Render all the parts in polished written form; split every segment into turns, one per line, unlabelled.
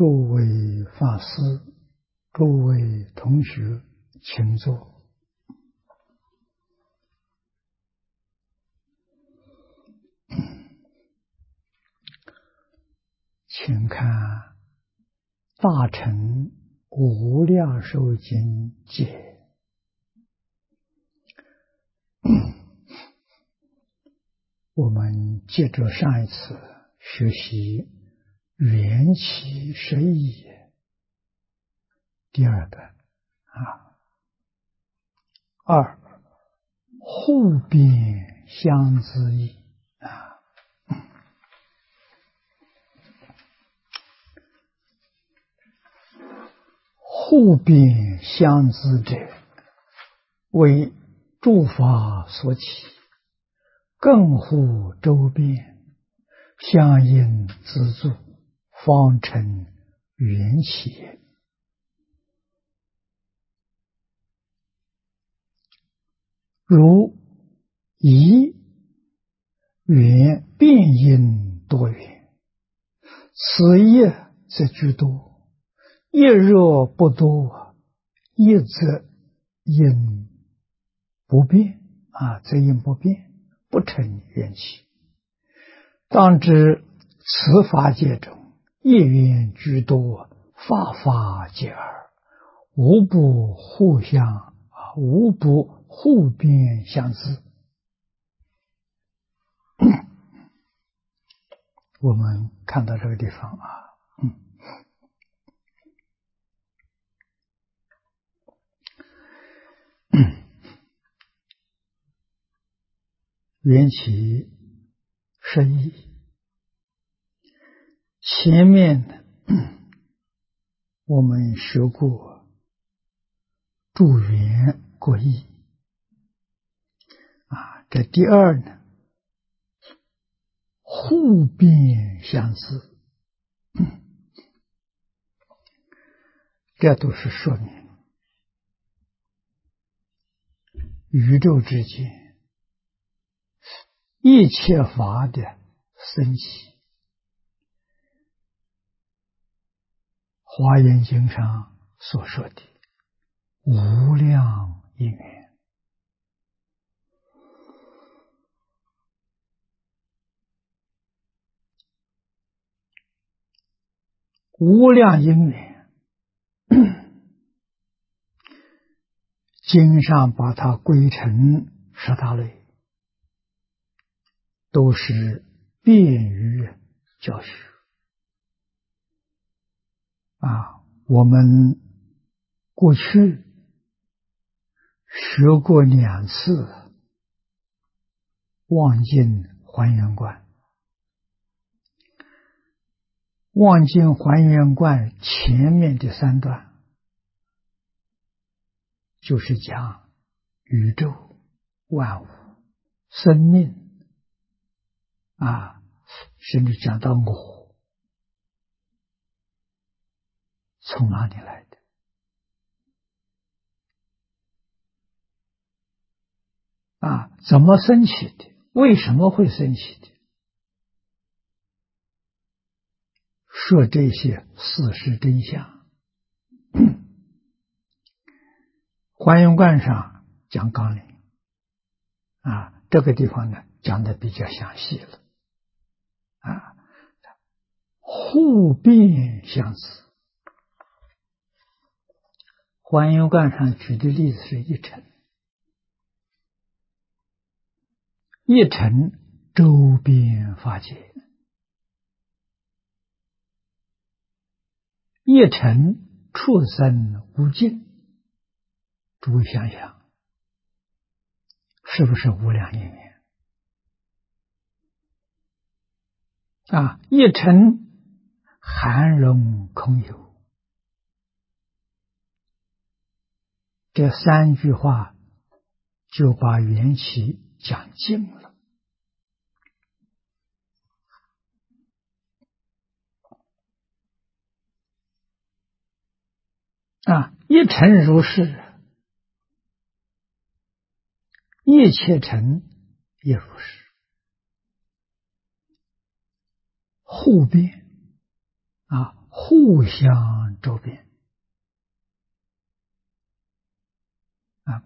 诸位法师、诸位同学，请坐。请看《大乘无量寿经解》。我们接着上一次学习缘起实义第二段二互变相知义互变相知者，为诸法所起，更互周遍，相应资助，方成缘起也。如一缘变因多缘，此一则居多，一若不多，一则因不变则因不变，不成缘起。当知此法界中，一缘居多，法法皆二，无不互相无不互变相知。我们看到这个地方缘起实义，前面我们学过助缘果义这第二呢，互变相知，这都是说明宇宙之间一切法的升起。华严经上所说的无量因缘，无量因缘经上把它归成十大类，都是便于教学我们过去学过2次望境还原观。望境还原观前面的3段就是讲宇宙万物生命甚至讲到我从哪里来的怎么升起的，为什么会升起的，说这些事实真相。还原观上讲纲领这个地方呢讲的比较详细了互变相知。还原观上举的例子是一尘，一尘周边法界，一尘畜生无尽。诸位想想，是不是无量因缘一尘含容空有，这3句话就把缘起讲尽了一尘如是，一切尘也如是，互变互相周遍啊。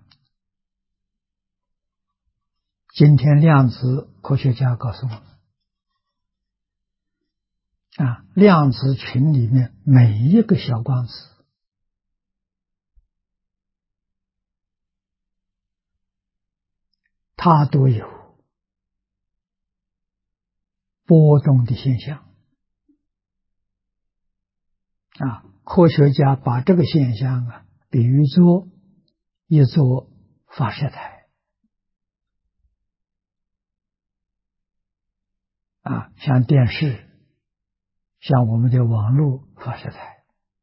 今天量子科学家告诉我们啊，量子群里面每一个小光子它都有波动的现象啊。科学家把这个现象啊比喻作一座发射台啊，像电视，像我们的网络发射台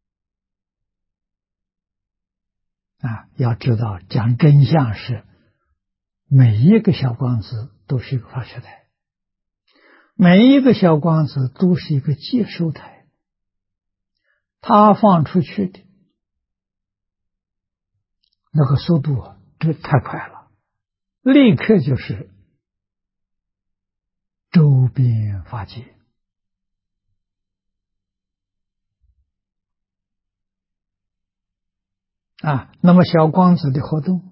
啊。要知道，讲真相是每一个小光子都是一个发射台，每一个小光子都是一个接收台，它放出去的那个速度啊，这太快了，立刻就是周边发界啊。那么小光子的活动，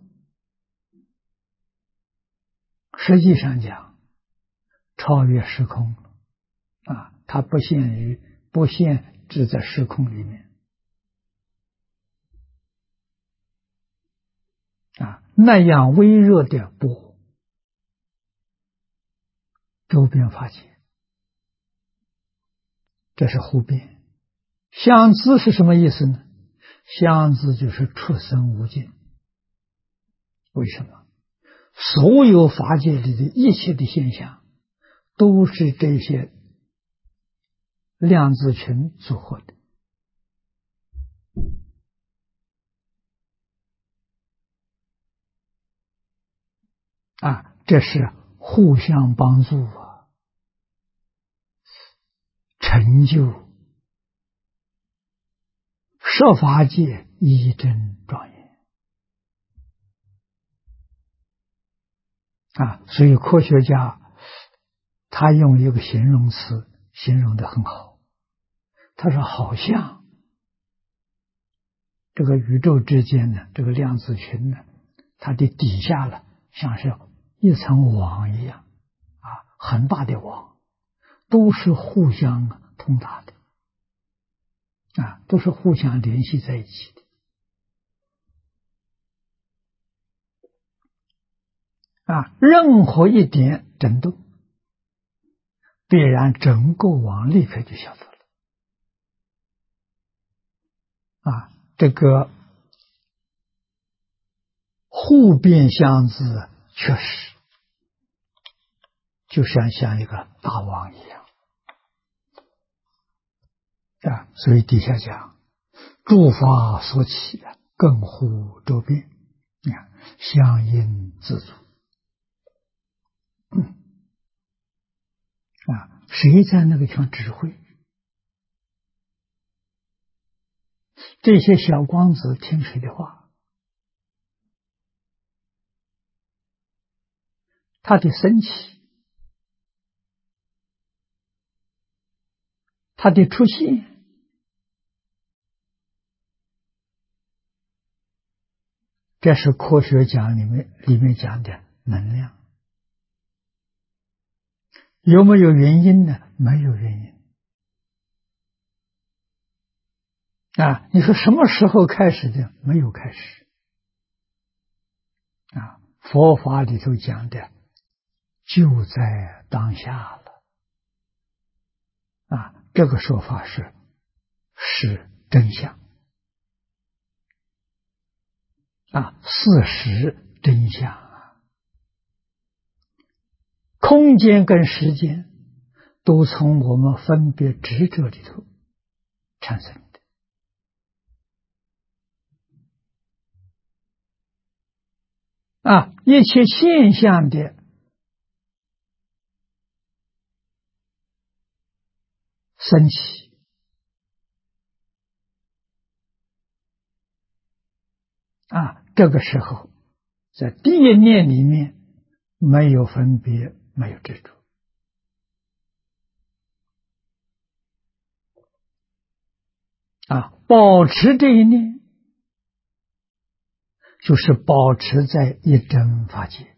实际上讲超越时空啊，它不限制在时空里面啊。那样微弱的波周边发界，这是互变。相知是什么意思呢？相知就是出生无尽。为什么？所有法界里的一切的现象都是这些量子群组合的啊，这是互相帮助啊，成就设法界一真庄严啊。所以科学家他用一个形容词形容得很好，他说好像这个宇宙之间呢，这个量子群呢，它的底下了像是一层网一样啊，很大的网，都是互相通达的啊，都是互相联系在一起的啊。任何一点震动，必然整个网立刻就晓得了啊。这个互变相子确实就像一个大网一样啊。所以底下讲诸法所起更互周遍啊，相应自足啊。谁在那个地方指挥？这些小光子听谁的话？它的升起，它的出现，这是科学讲里面讲的能量。有没有原因呢？没有原因啊。你说什么时候开始的？没有开始啊。佛法里头讲的就在当下了啊。这个说法是真相啊，事实真相啊。空间跟时间都从我们分别执着里头产生的啊。一切现象的升起啊，这个时候在第一念里面没有分别，没有执着保持这一念，就是保持在一真法界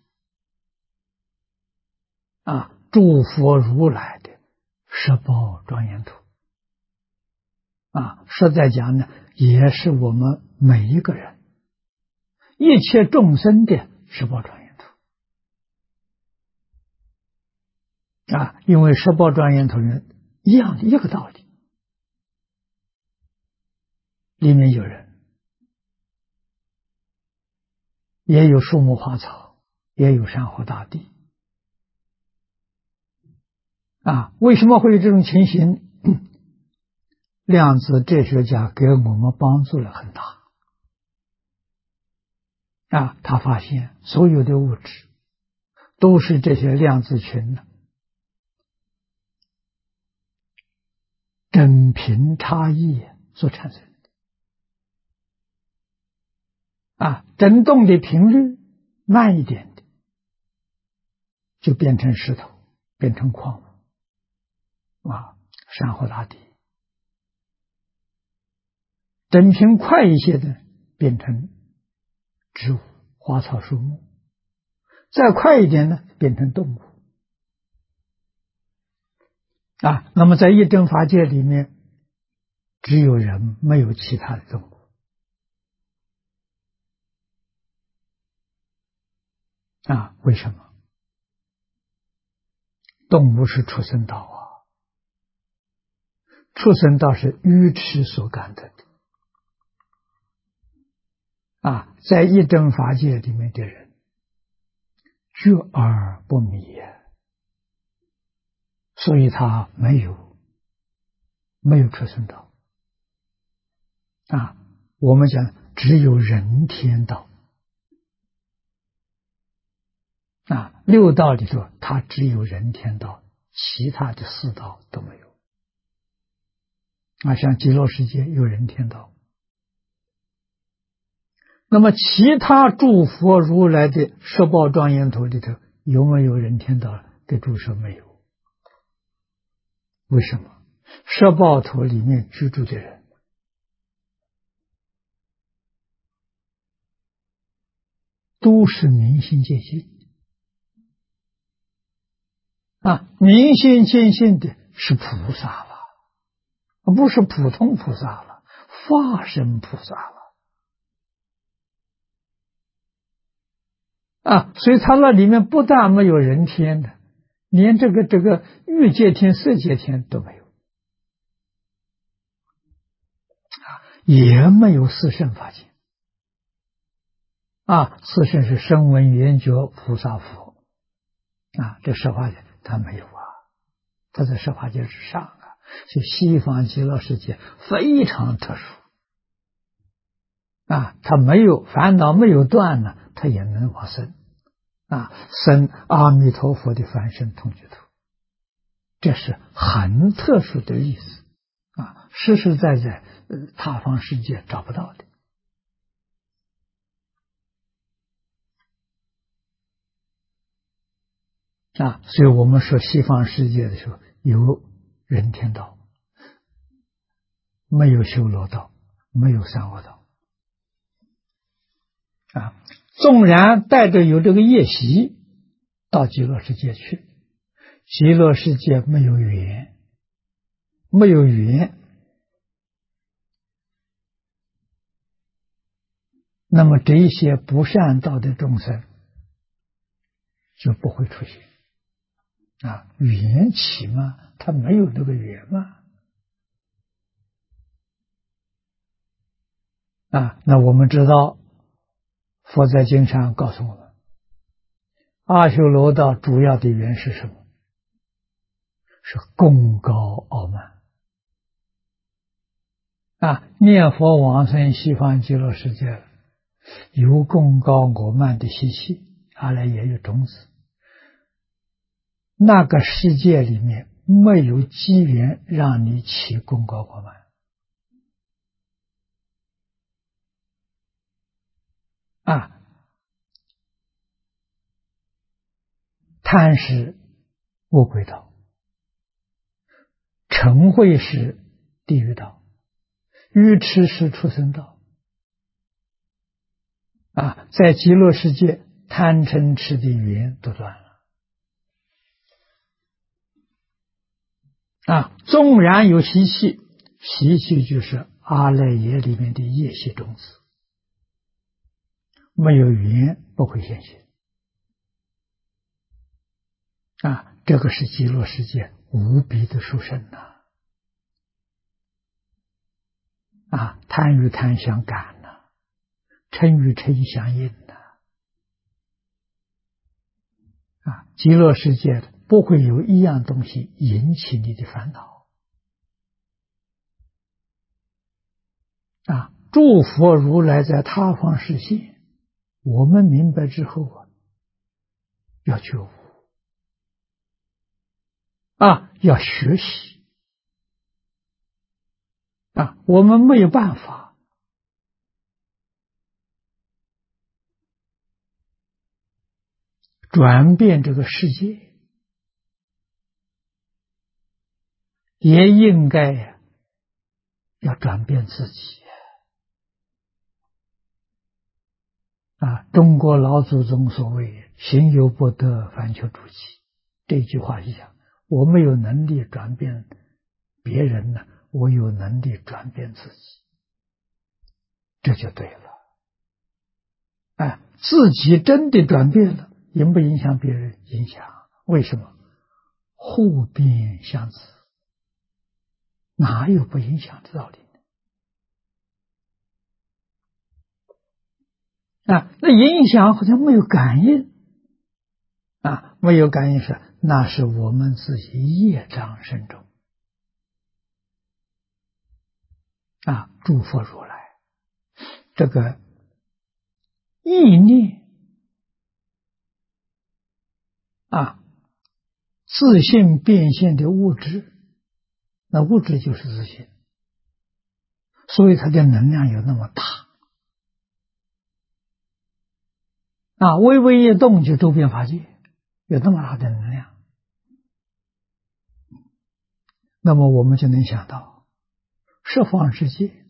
诸佛如来的十报庄严土实在讲呢，也是我们每一个人一切众生的十报庄严土因为十报庄严土人一样的一个道理，里面有人，也有树木花草，也有山河大地为什么会有这种情形？量子哲学家给我们帮助了很大他发现所有的物质都是这些量子群整频差异所产生的振动的频率慢一点的就变成石头，变成矿物山河大地，振频快一些的变成植物花草树木，再快一点呢变成动物那么在一真法界里面，只有人，没有其他的动物为什么？动物是畜生道畜生道是愚痴所感得的在一真法界里面的人觉而不迷所以他没有畜生道我们讲只有人天道六道里头他只有人天道，其他的四道都没有像极乐世界有人天道，那么其他诸佛如来的十报庄严土里头有没有人天道？给诸说没有。为什么？十报土里面居住的人都是明心见性明心见性的是菩萨了，不是普通菩萨了，化身菩萨了所以他那里面不但没有人天的，连这个欲界天色界天都没有也没有四圣法界四圣是声闻缘觉菩萨佛这十法界他没有他在十法界之上所以西方极乐世界非常特殊他没有烦恼没有断呢，他也能往生生阿弥陀佛的凡圣同居土，这是很特殊的意思实实在在他方世界找不到的所以我们说西方世界的时候有人天道，没有修罗道，没有三恶道纵然带着有这个业习到极乐世界去，极乐世界没有缘，那么这一些不善道的众生就不会出现缘起嘛，他没有这个缘嘛那我们知道佛在经上告诉我们，阿修罗道主要的缘是什么？是功高傲慢念佛往生西方极乐世界了，有功高傲慢的习气，将来也有种子，那个世界里面没有机缘让你起功高傲慢贪是恶鬼道，嗔恚是地狱道， 愚痴是畜生道在极乐世界贪嗔痴的缘都断了纵然有习气，习气就是阿赖耶里面的业习种子，没有缘不会现行这个是极乐世界无比的殊胜贪与贪相感嗔与嗔相应极乐世界不会有一样东西引起你的烦恼诸佛如来在他方示现，我们明白之后要觉悟要学习我们没有办法转变这个世界，也应该要转变自己中国老祖宗所谓行有不得，反求诸己，这句话一样，我没有能力转变别人呢，我有能力转变自己，这就对了自己真的转变了，影不影响别人？影响。为什么？互变相持，哪有不影响的道理那影响好像没有感应没有感应那是我们自己业障深重诸佛如来这个意念自性变现的物质，那物质就是自性，所以它的能量有那么大微微一动就周边法界，有那么大的能量，那么我们就能想到十方世界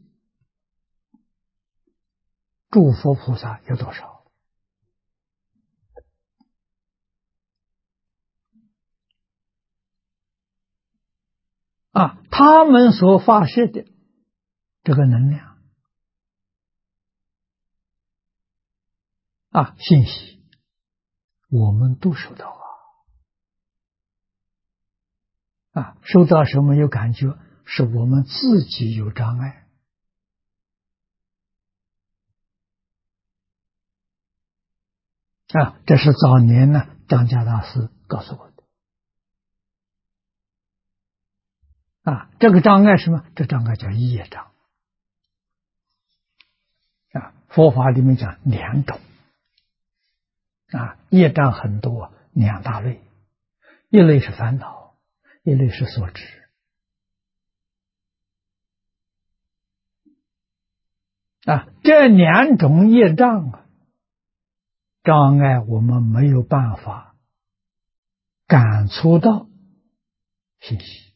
诸佛菩萨有多少他们所发射的这个能量信息我们都收到收到什么有感觉，是我们自己有障碍这是早年呢张家大师告诉我的这个障碍是什么？这障碍叫业障佛法里面讲两种业障很多两大类，一类是烦恼，一类是所知这两种业障障碍我们没有办法感触到信息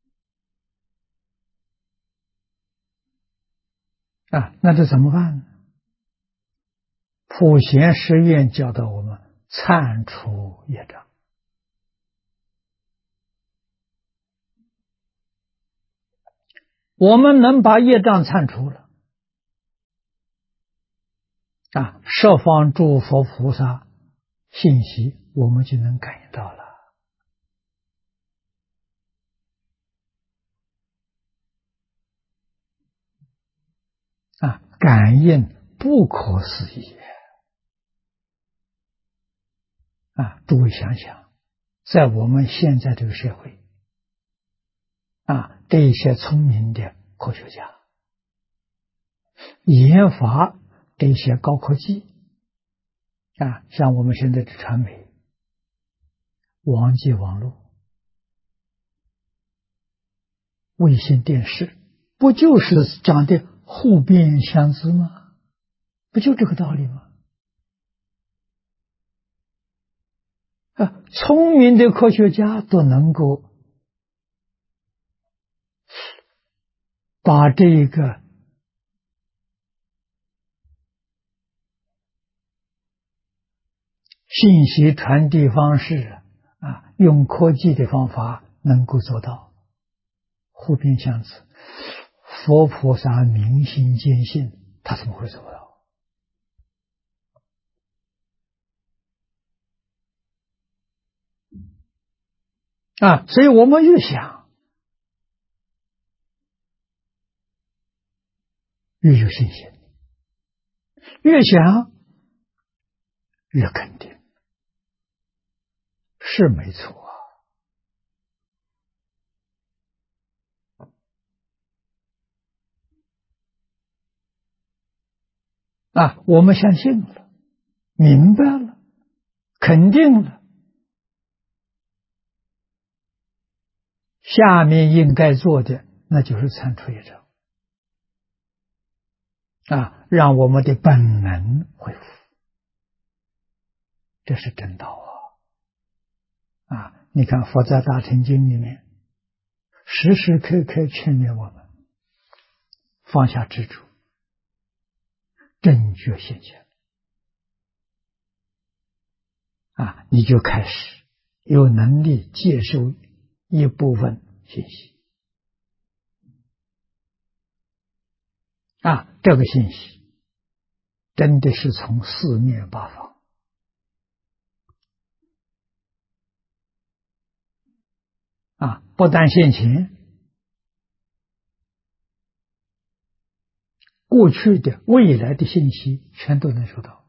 那这怎么办呢？普贤十愿教导我们忏除业障我们能把业障忏除了十方诸佛菩萨信息我们就能感应到了感应不可思议诸位想想，在我们现在这个社会这一些聪明的科学家研发这些高科技像我们现在的传媒网际网络卫星电视，不就是讲的互变相知吗？不就这个道理吗？聪明的科学家都能够把这个信息传递方式用科技的方法能够做到互变相似，佛菩萨明心见性，他怎么会做不到所以我们越想越有信心，越想越肯定，是没错我们相信了，明白了，肯定了，下面应该做的那就是铲除业障让我们的本能恢复，这是真道你看佛在大乘经里面时时刻刻劝勉我们放下执着，正觉现前你就开始有能力接受一部分信息这个信息真的是从四面八方不但现前，过去的未来的信息全都能收到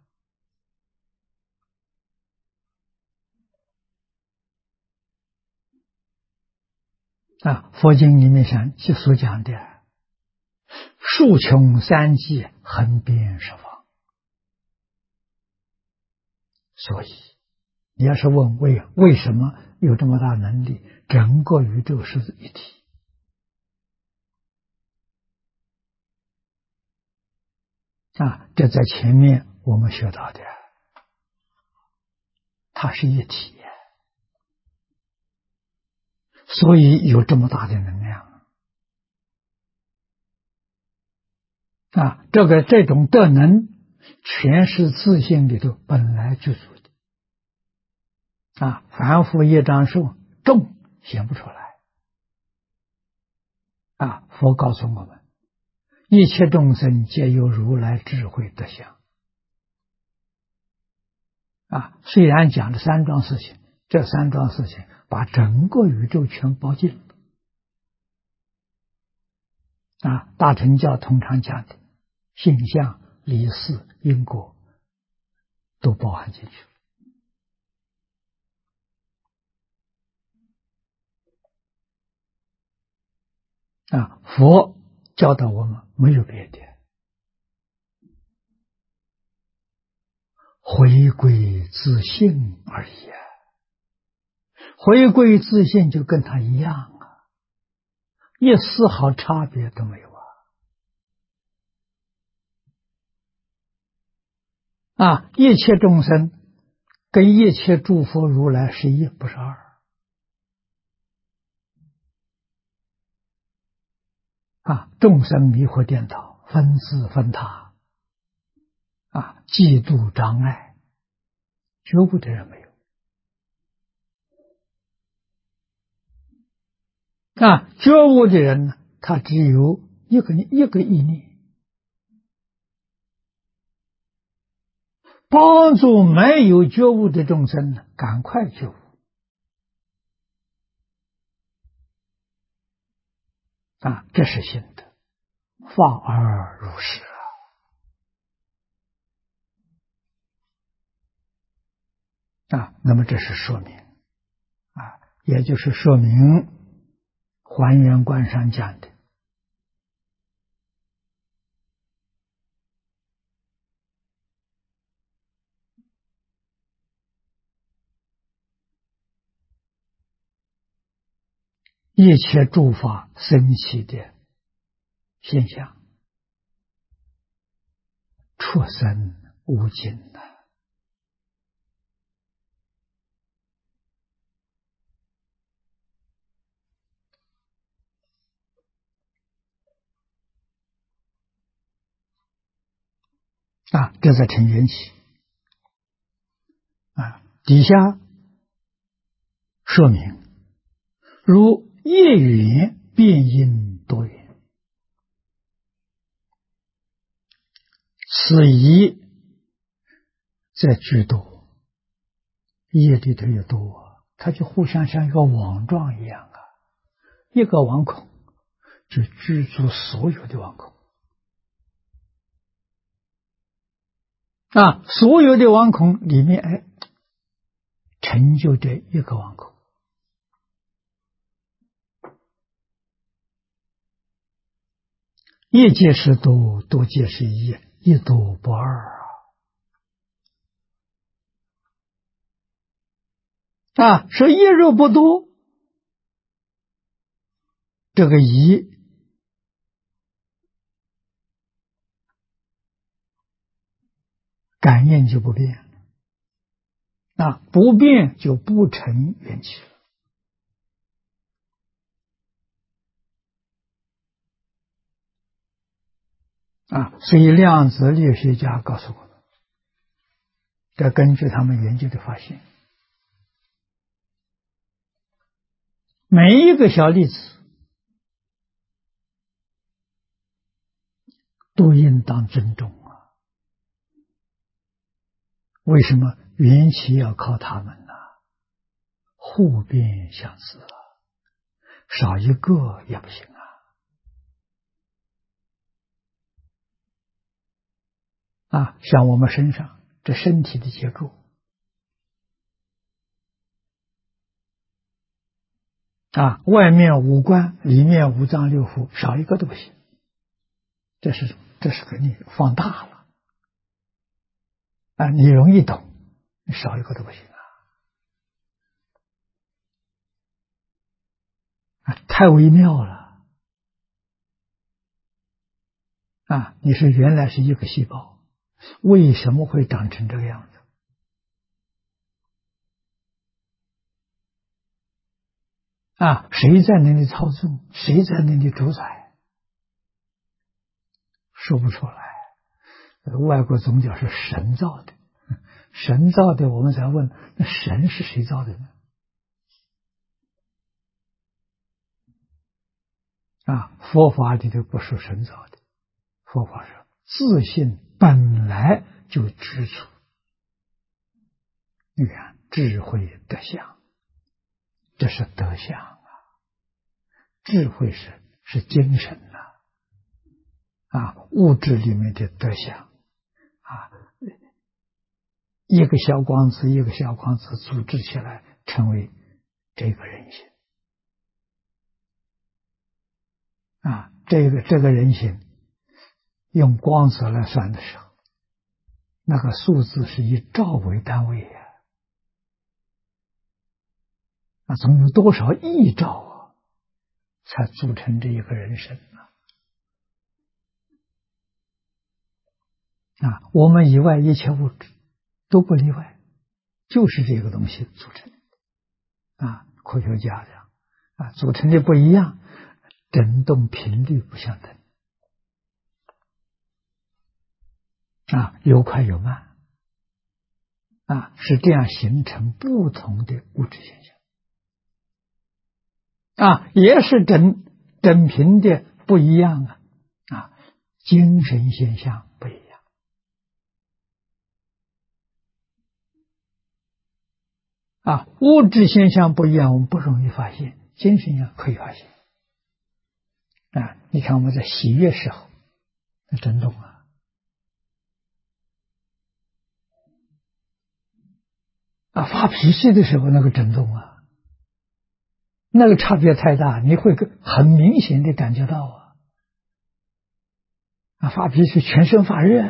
佛经里面所讲的数穷三际，横遍十方。所以你要是问为什么有这么大能力，整个宇宙是一体这在前面我们学到的，它是一体，所以有这么大的能量这种德能全是自性里头本来就足的凡夫业障受重显不出来佛告诉我们一切众生皆有如来智慧德相虽然讲了三桩事情，这三桩事情把整个宇宙全包进了大乘教通常讲的性相、理事、因果都包含进去佛教导我们没有别的，回归自性而已回归自性就跟他一样一丝毫差别都没有一切众生跟一切诸佛如来是一，不是二众生迷惑颠倒，分自分他嫉妒障碍，觉悟的人没有觉悟的人呢，他只有一个意念，帮助没有觉悟的众生呢，赶快觉悟这是心得，法而如是那么这是说明也就是说明还原观上讲的一切诸法生起的现象，出生无尽这在成缘起底下说明，如业缘变因多缘，此一在居多，业里头也多，它就互相像一个网状一样啊，一个网孔就居住所有的网孔啊，所有的网孔里面，成就这一个网孔。一皆是多，多皆是一，一多不二啊！说一若不多，这个一感应就不变啊，不变就不成缘起啊。所以量子力学家告诉我们，这根据他们研究的发现，每一个小粒子都应当尊重啊。为什么缘起要靠他们呢？互变相似啊，少一个也不行啊！像我们身上这身体的结构啊，外面五官，里面五脏六腑，少一个都不行。这是给你放大了啊，你容易懂，你少一个都不行啊，太微妙了啊！你是原来是一个细胞，为什么会长成这个样子？啊，谁在那里操纵？谁在那里主宰？说不出来。外国宗教是神造的，神造的，我们才问，那神是谁造的呢？啊，佛法里头不是神造的，佛法是自信本来就知足。你看，智慧德相，这是德相啊，智慧是精神啊，物质里面的德相啊，一个小光子一个小光子组织起来，成为这个人形啊，这个人形用光子来算的时候，那个数字是以兆为单位啊，总有多少亿兆啊，才组成这一个人身啊！我们以外一切物质都不例外，就是这个东西组成的啊。科学家讲啊，组成的不一样，振动频率不相等啊，有快有慢啊，是这样形成不同的物质现象啊，也是整频的不一样啊，精神现象不一样啊，物质现象不一样，我们不容易发现，精神现象可以发现啊。你看我们在喜悦时候，那震动发脾气的时候那个震动那个差别太大，你会很明显的感觉到发脾气全身发热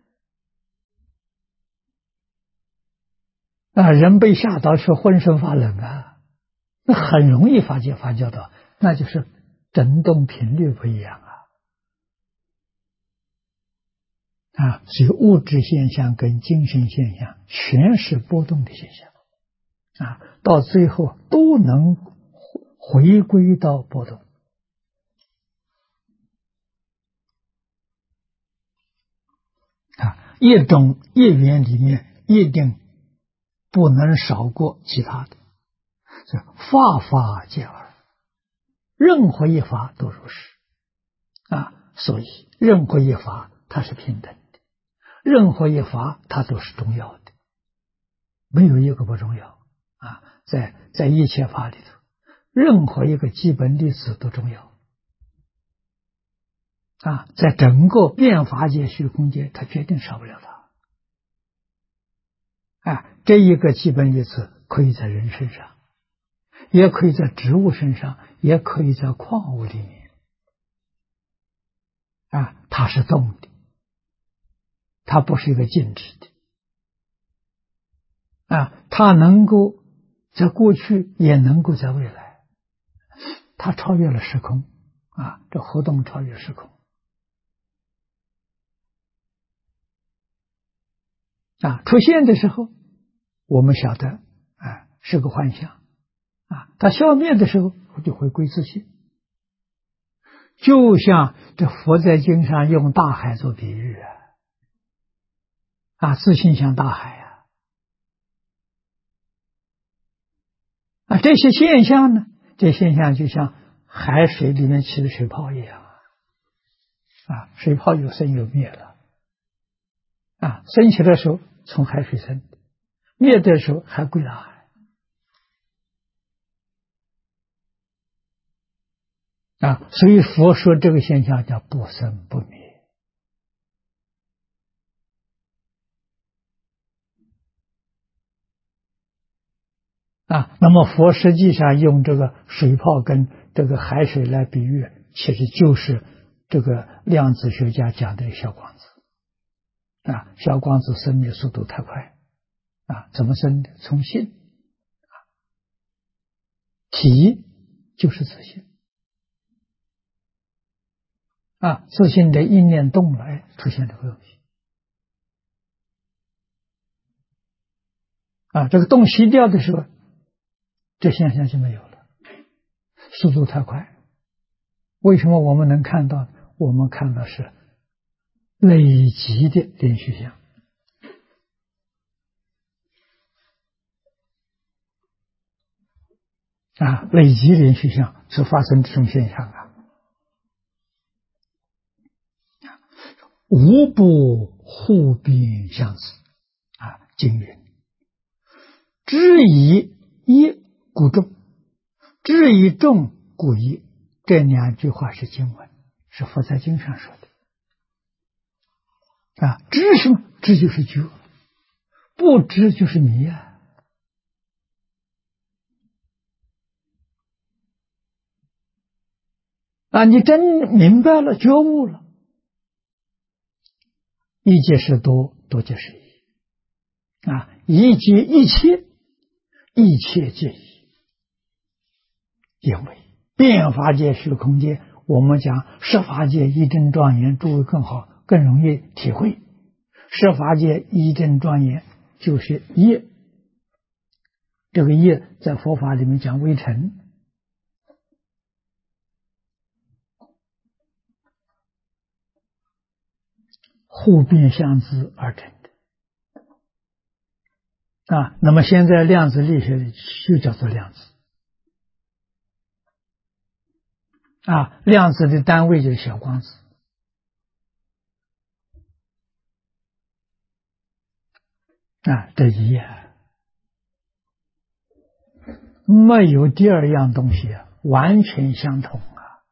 人被吓到是浑身发冷那很容易发觉到，那就是振动频率不一样所以物质现象跟精神现象全是波动的现象到最后都能回归到波动一种业缘里面一定不能少过其他的。这法法皆尔，任何一法都如是所以任何一法它是平等的，任何一法它都是重要的，没有一个不重要在一切法里头，任何一个基本粒子都重要在整个变法界虚空界，它决定少不了它这一个基本粒子可以在人身上，也可以在植物身上，也可以在矿物里面它是动的，它不是一个静止的它能够在过去，也能够在未来，它超越了时空这活动超越时空出现的时候我们晓得是个幻象它消灭的时候就回归自性。就像这佛在经上用大海做比喻自性像大海这些现象呢，这现象就像海水里面起的水泡一样水泡有生有灭了升起的时候从海水生，灭的时候还归大海所以佛说这个现象叫不生不灭那么佛实际上用这个水泡跟这个海水来比喻，其实就是这个量子学家讲的小光子小光子生灭速度太快怎么生的？从性体就是自性自性的一念动来出现这个东西这个动熄掉的时候，这现象就没有了，速度太快。为什么我们能看到？我们看到是累积的连续相累积连续相是发生这种现象无不互变相似经云知以一故众，知以众故一。这两句话是经文，是佛在经上说的知什么？知就是觉，不知就是迷你真明白了，觉悟了，一即是多，多即是一一即一切，一切皆一。因为变法界虚空界，我们讲十法界一真庄严，诸位更好更容易体会。十法界一真庄严就是业，这个业在佛法里面讲微尘互变相自而成的那么现在量子力学就叫做量子量子的单位就是小光子这一没有第二样东西完全相同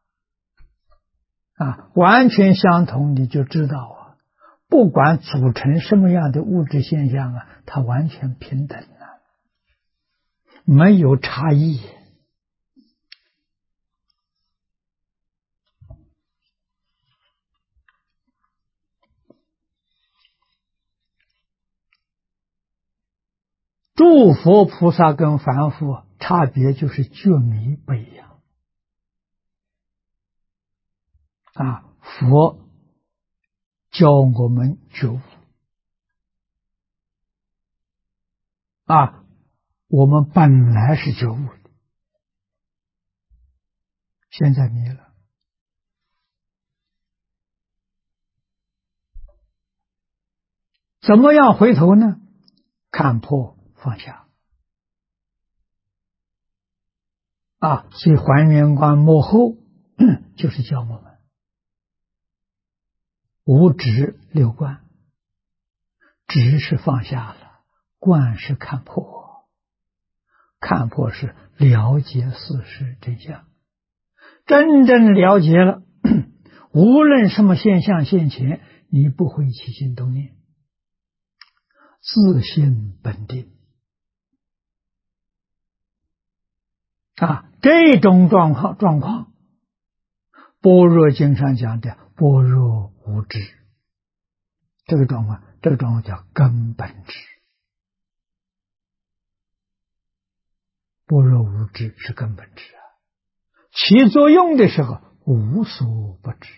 完全相同，你就知道不管组成什么样的物质现象它完全平等没有差异。诸佛菩萨跟凡夫差别就是觉迷不一样佛教我们觉悟我们本来是觉悟的，现在迷了。怎么样回头呢？看破放下所以还原观幕后就是教我们无执六观，执是放下了，观是看破，看破是了解事实真相，真正了解了，无论什么现象现前，你不会起心动念，自性本定这种状况，般若经上讲的般若无知，这个状况叫根本智。般若无知是根本智起作用的时候无所不知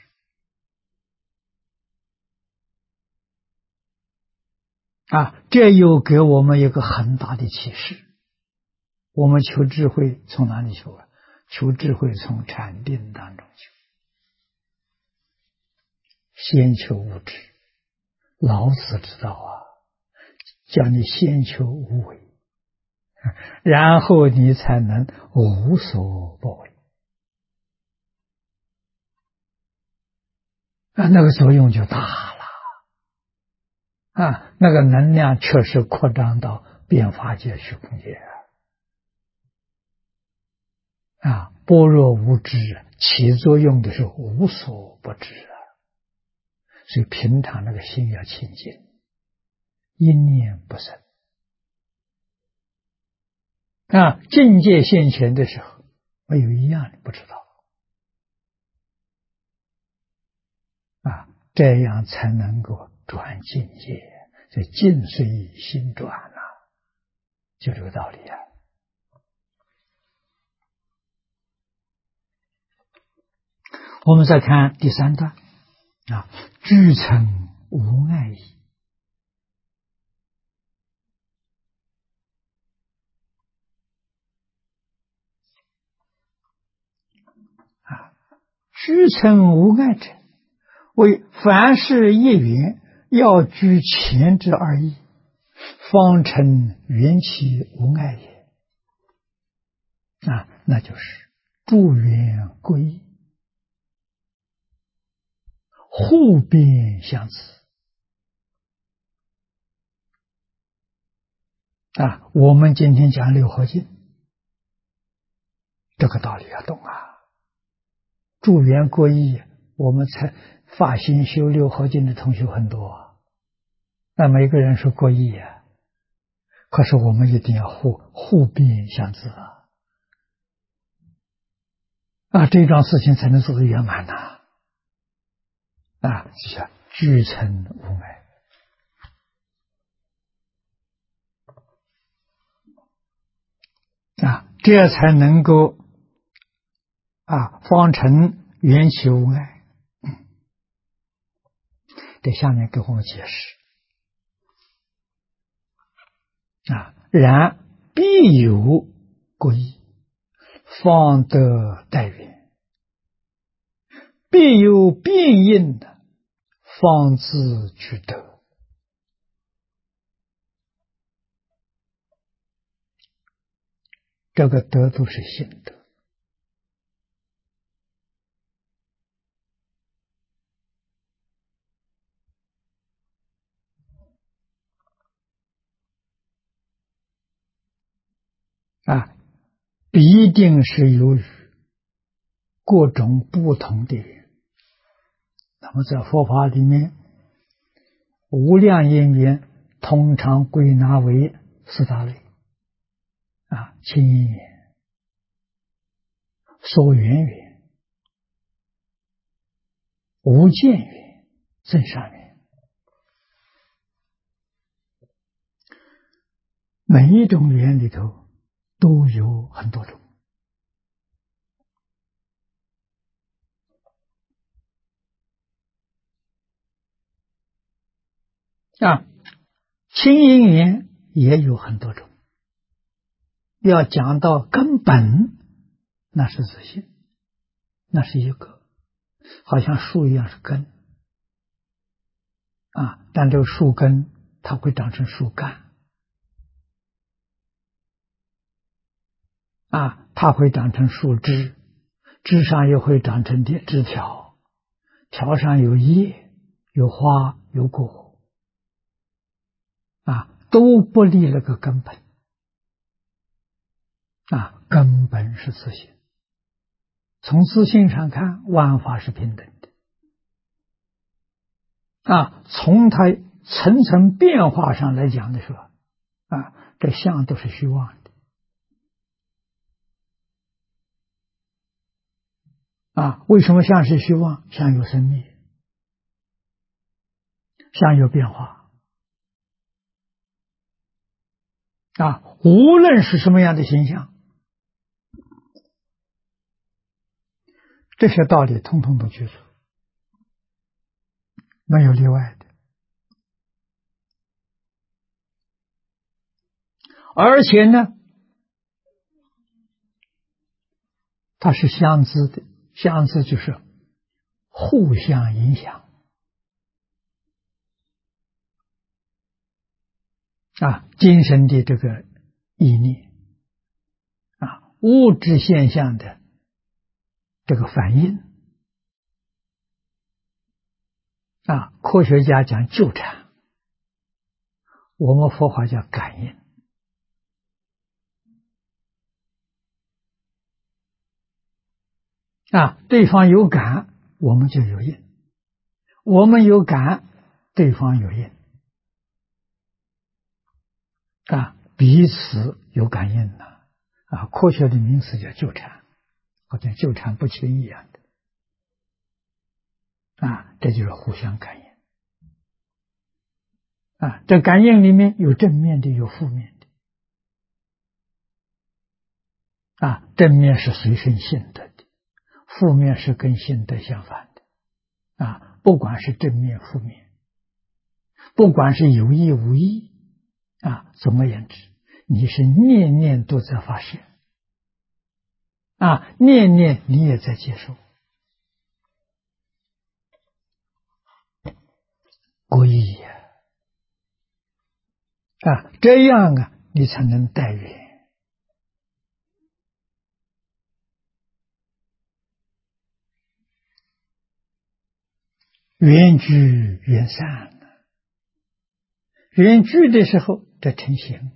这又给我们一个很大的启示。我们求智慧从哪里求求智慧从禅定当中求，先求无知。老子知道叫你先求无为，然后你才能无所不为那个作用就大了那个能量确实扩张到变法界虚空界般若无知起作用的是无所不知所以平常那个心要清净，一念不生境界现前的时候没有一样你不知道这样才能够转境界，这境随心转就这个道理我们再看第三段俱成无碍意俱成无碍者，为凡事一缘要居前之二义，方成缘起无碍也那就是诸缘归一，互变相持我们今天讲六合敬，这个道理要懂诸缘归一，我们才发心修六合敬的同学很多那每个人是归一可是我们一定要互变相持这桩事情才能做得圆满就像俱成无碍这才能够方成缘起无碍这下面给我们解释然必有归一，方得待缘，必有变应的，方自具得这个得度是心得一定是由于各种不同的缘。那么在佛法里面，无量因缘通常归纳为四大类清因缘、所缘缘、无间缘、增上缘。每一种缘里头都有很多种清因缘也有很多种。要讲到根本，那是自性，那是一个，好像树一样是根但这个树根它会长成树干它会长成树枝，枝上又会长成枝条，条上有叶、有花、有果，都不离那个根本。根本是自性。从自性上看，万法是平等的。从它层层变化上来讲的时候，这相都是虚妄的。为什么相是虚妄？相有生灭，相有变化。无论是什么样的形象，这些道理通通都具足，没有例外的。而且呢，它是相知的，相知就是互相影响。精神的这个意念，物质现象的这个反应，科学家讲纠缠，我们佛法叫感应。对方有感，我们就有应；我们有感，对方有应。彼此有感应的。科学的名词叫纠缠，好像纠缠不清一样的。这就是互相感应。这感应里面有正面的，有负面的。正面是随顺性德的，负面是跟性德相反的。不管是正面负面，不管是有意无意，总而言之，你是念念都在发现，念念你也在接受。皈依这样你才能带缘。缘聚缘散，缘聚的时候这成形，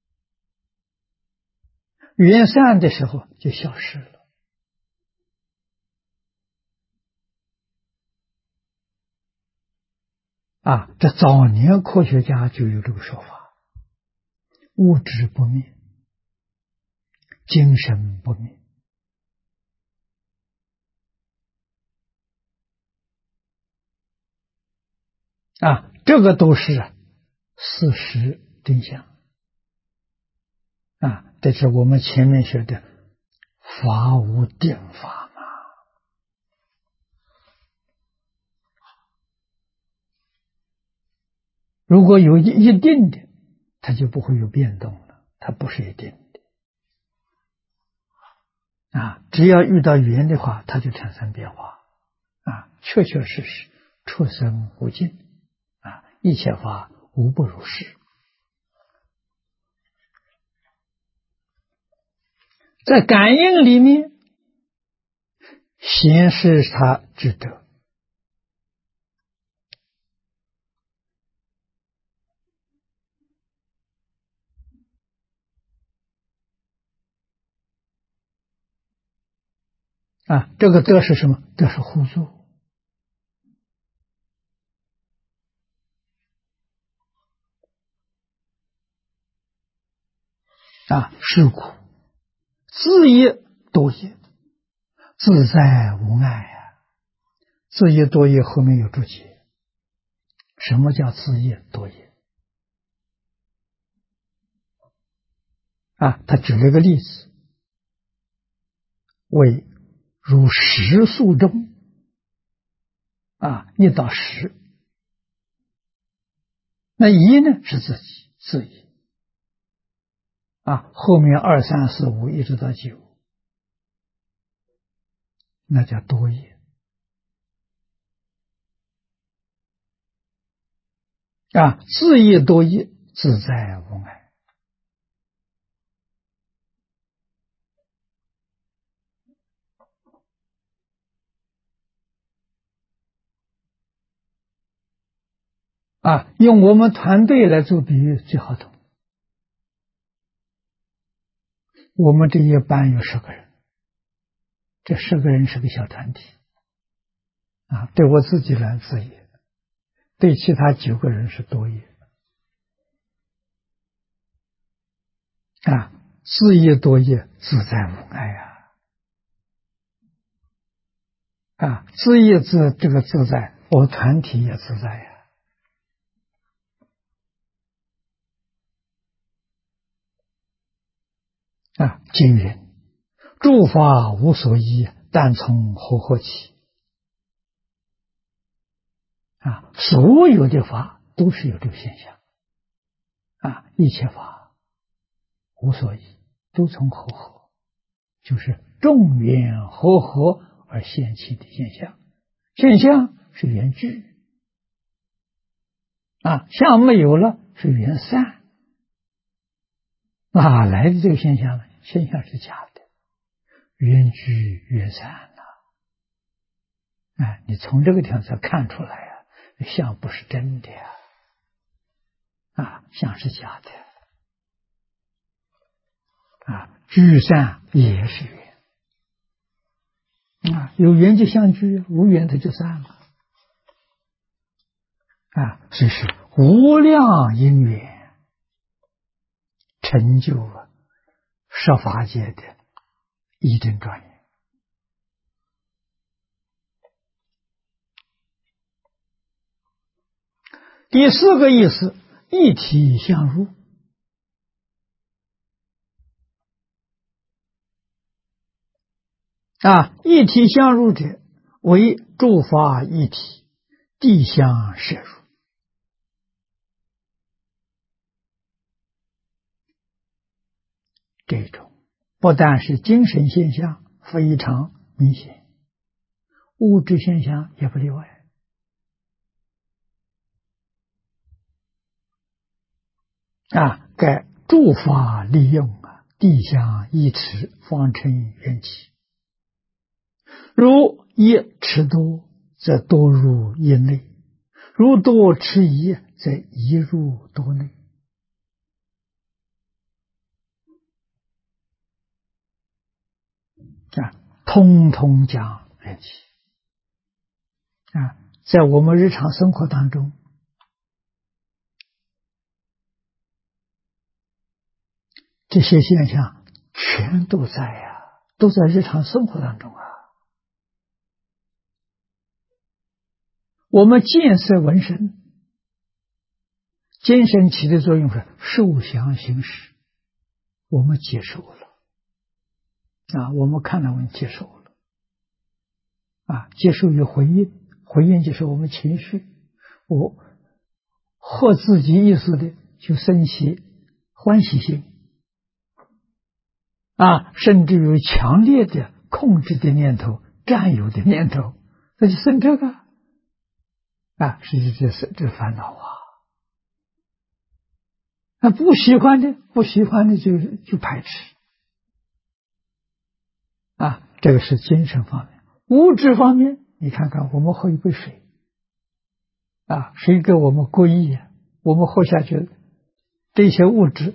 缘散的时候就消失了。这早年科学家就有这个说法：物质不灭，精神不灭。这个都是事实真相。这是我们前面学的法无定法嘛。如果有一定的，它就不会有变动了，它不是一定的。只要遇到缘的话，它就产生变化。确确实实，出生无尽，一切法无不如是。在感应里面显示它值得。这个德是什么？德是互助。是故自业多业，自在无碍自业多业后面有注解。什么叫自业多业？他举了个例子，为如10数中1到10，那1呢是自业后面2、3、4、5一直到9，那叫多业。自业多业，自在无碍。 用我们团队来做比喻最好懂。我们这一班有10个人，这10个人是个小团体对我自己来自业，对其他9个人是多业自业多业，自在无碍自业这个自在，我团体也自在经云：诸法无所依，但从和起。所有的法都是有这个现象一切法无所依，都从和，就是众缘和而现起的现象。现象是缘聚相没有了是缘散。哪来的这个现象呢？现象是假的，缘聚缘散你从这个地方才看出来相不是真的相是假的聚散也是缘有缘就相聚，无缘它就散了所以是无量因缘成就十法界的一真庄严。第4个意思，一体相入一体相入者，为诸法一体，地相摄入。这种不但是精神现象非常明显，物质现象也不例外该诸法利用地相一持，方成缘起。如一持多，则多入一内；如多持一，则一入多内。通通讲缘起在我们日常生活当中，这些现象全都在都在日常生活当中我们见色闻声，精神起的作用是受想行识，我们接受了我们看到我们接受了接受与回应，回应就是我们情绪，我或自己意识的就生起欢喜心甚至有强烈的控制的念头、占有的念头，那就生这个实际这烦恼不喜欢的就排斥这个是精神方面。物质方面，你看看我们喝一杯水谁给我们过意我们喝下去，这些物质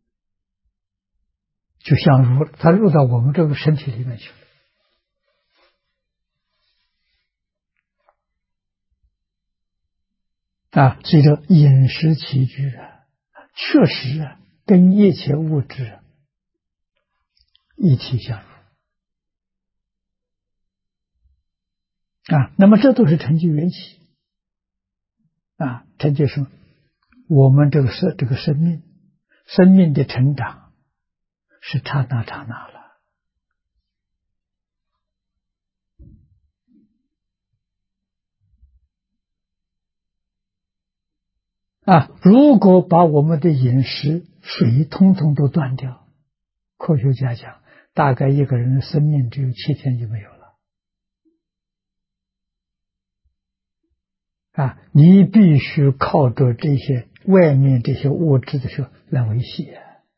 就像它入到我们这个身体里面去了所以说饮食起居确实跟一切物质一体相入那么这都是成就缘起成就是我们这个生命的成长是刹那刹那了如果把我们的饮食水通通都断掉，科学家讲大概一个人的生命只有7天就没有了你必须靠着这些外面这些物质的时候来维系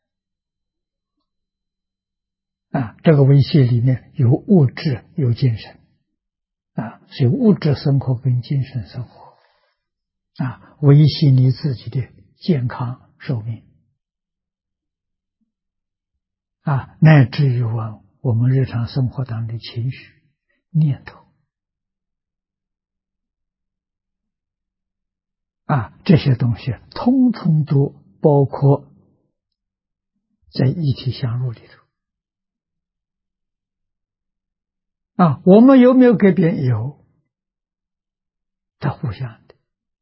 这个维系里面有物质有精神所以物质生活跟精神生活维系你自己的健康寿命乃至于我们日常生活当中的情绪、念头这些东西通通都包括在一体相入里头我们有没有给别人？有，它互相的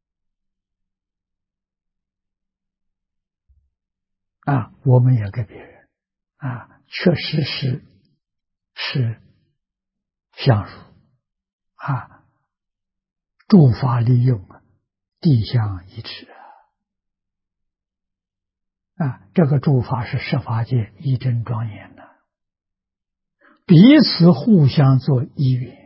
我们也给别人确实是相如诸法利用地相一致这个诸法是十法界一真庄严的，彼此互相做依缘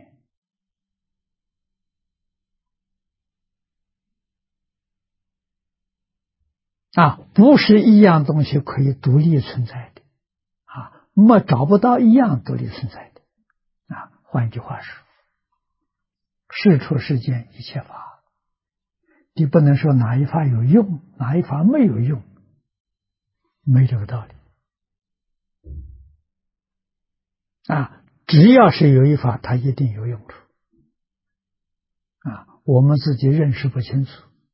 不是一样东西可以独立存在的找不到一样独立存在的换一句话说，事出世间一切法，你不能说哪一法有用，哪一法没有用，没这个道理只要是有一法，它一定有用处我们自己认识不清楚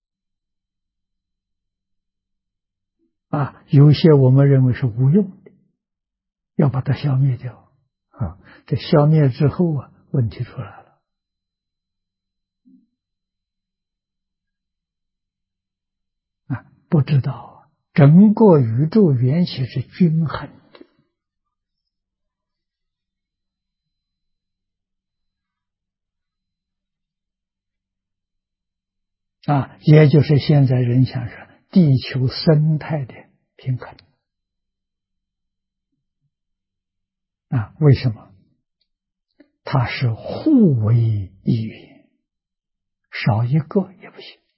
有些我们认为是无用的，要把它消灭掉这消灭之后问题出来了不知道整个宇宙缘起是均衡的也就是现在人想说地球生态的平衡为什么？它是互为一缘，少一个也不行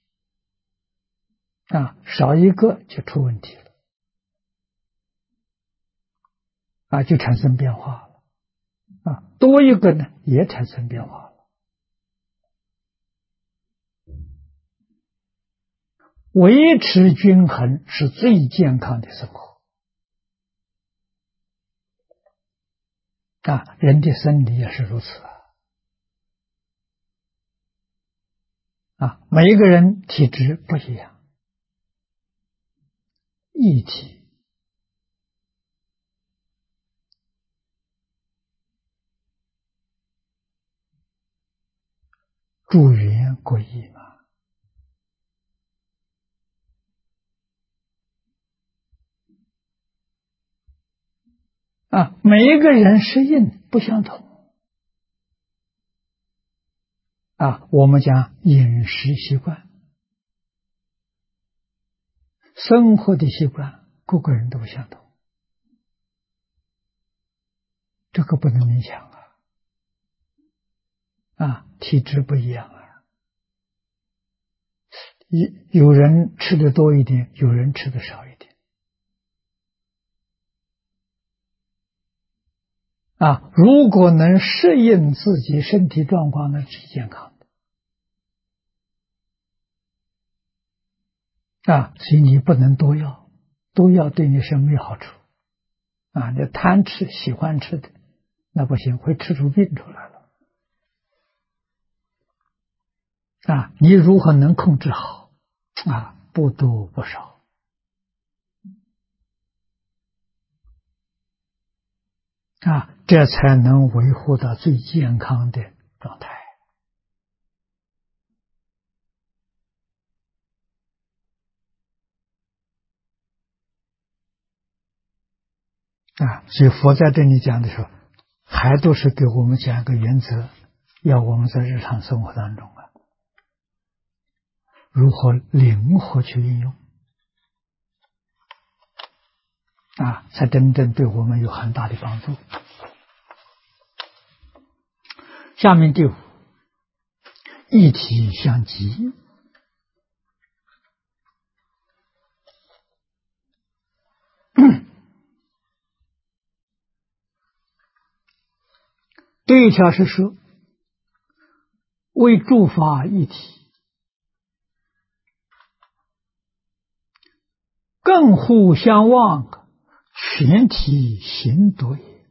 少一个就出问题了就产生变化了多一个呢也产生变化了。维持均衡是最健康的生活人的生理也是如此每一个人体质不一样，一体诸缘归一嘛每一个人适应不相同我们讲饮食习惯、生活的习惯，各个人都不相同，这个不能勉强体质不一样有人吃的多一点，有人吃的少一点如果能适应自己身体状况，那是健康的所以你不能多要，多要对你是没有好处你贪吃喜欢吃的那不行，会吃出病出来了你如何能控制好不多不少这才能维护到最健康的状态所以佛在这里讲的时候，还都是给我们讲一个原则，要我们在日常生活当中如何灵活去运用才真正对我们有很大的帮助。下面第五，一体相即。这一条是说，为诸法一体， 更互相望，全体行多也。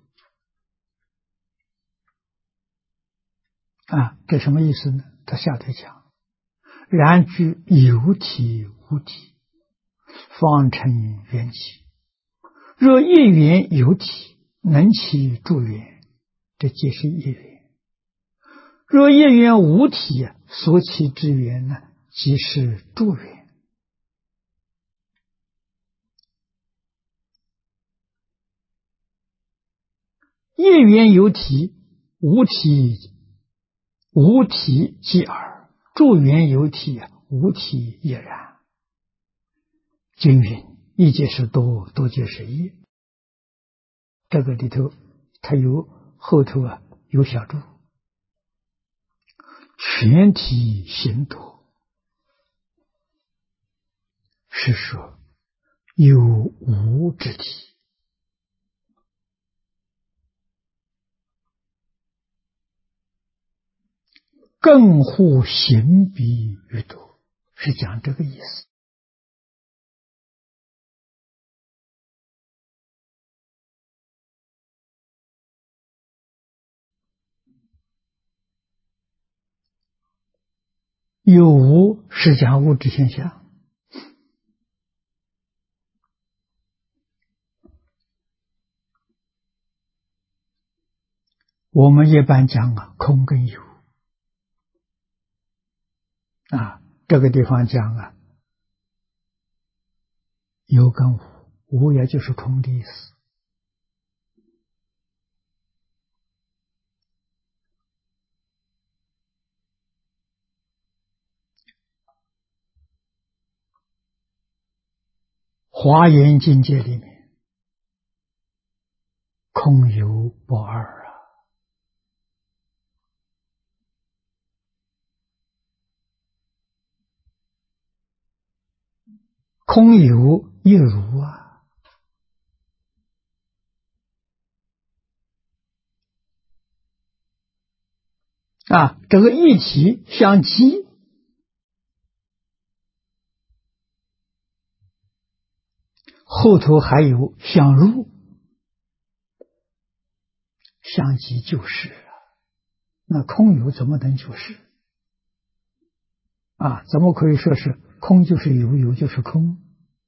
这什么意思呢？他下头讲：然具有体无体，方成缘起。若一缘有体，能起助缘，这即是一缘；若一缘无体，所起之缘呢，即是助缘。一缘有体，无体即耳；助缘有体，无体亦然。经云：一即是多，多即是一。这个里头，它有后头有小注，全体行多，是说有无之体。更互行比于多，是讲这个意思。有无是讲物质现象，我们一般讲空跟有这个地方讲有跟无，无也就是空的意思。华严境界里面，空有不二空有一如这个一体相即，后头还有相入，相即就是那空有怎么能就是怎么可以说是空就是有，有就是空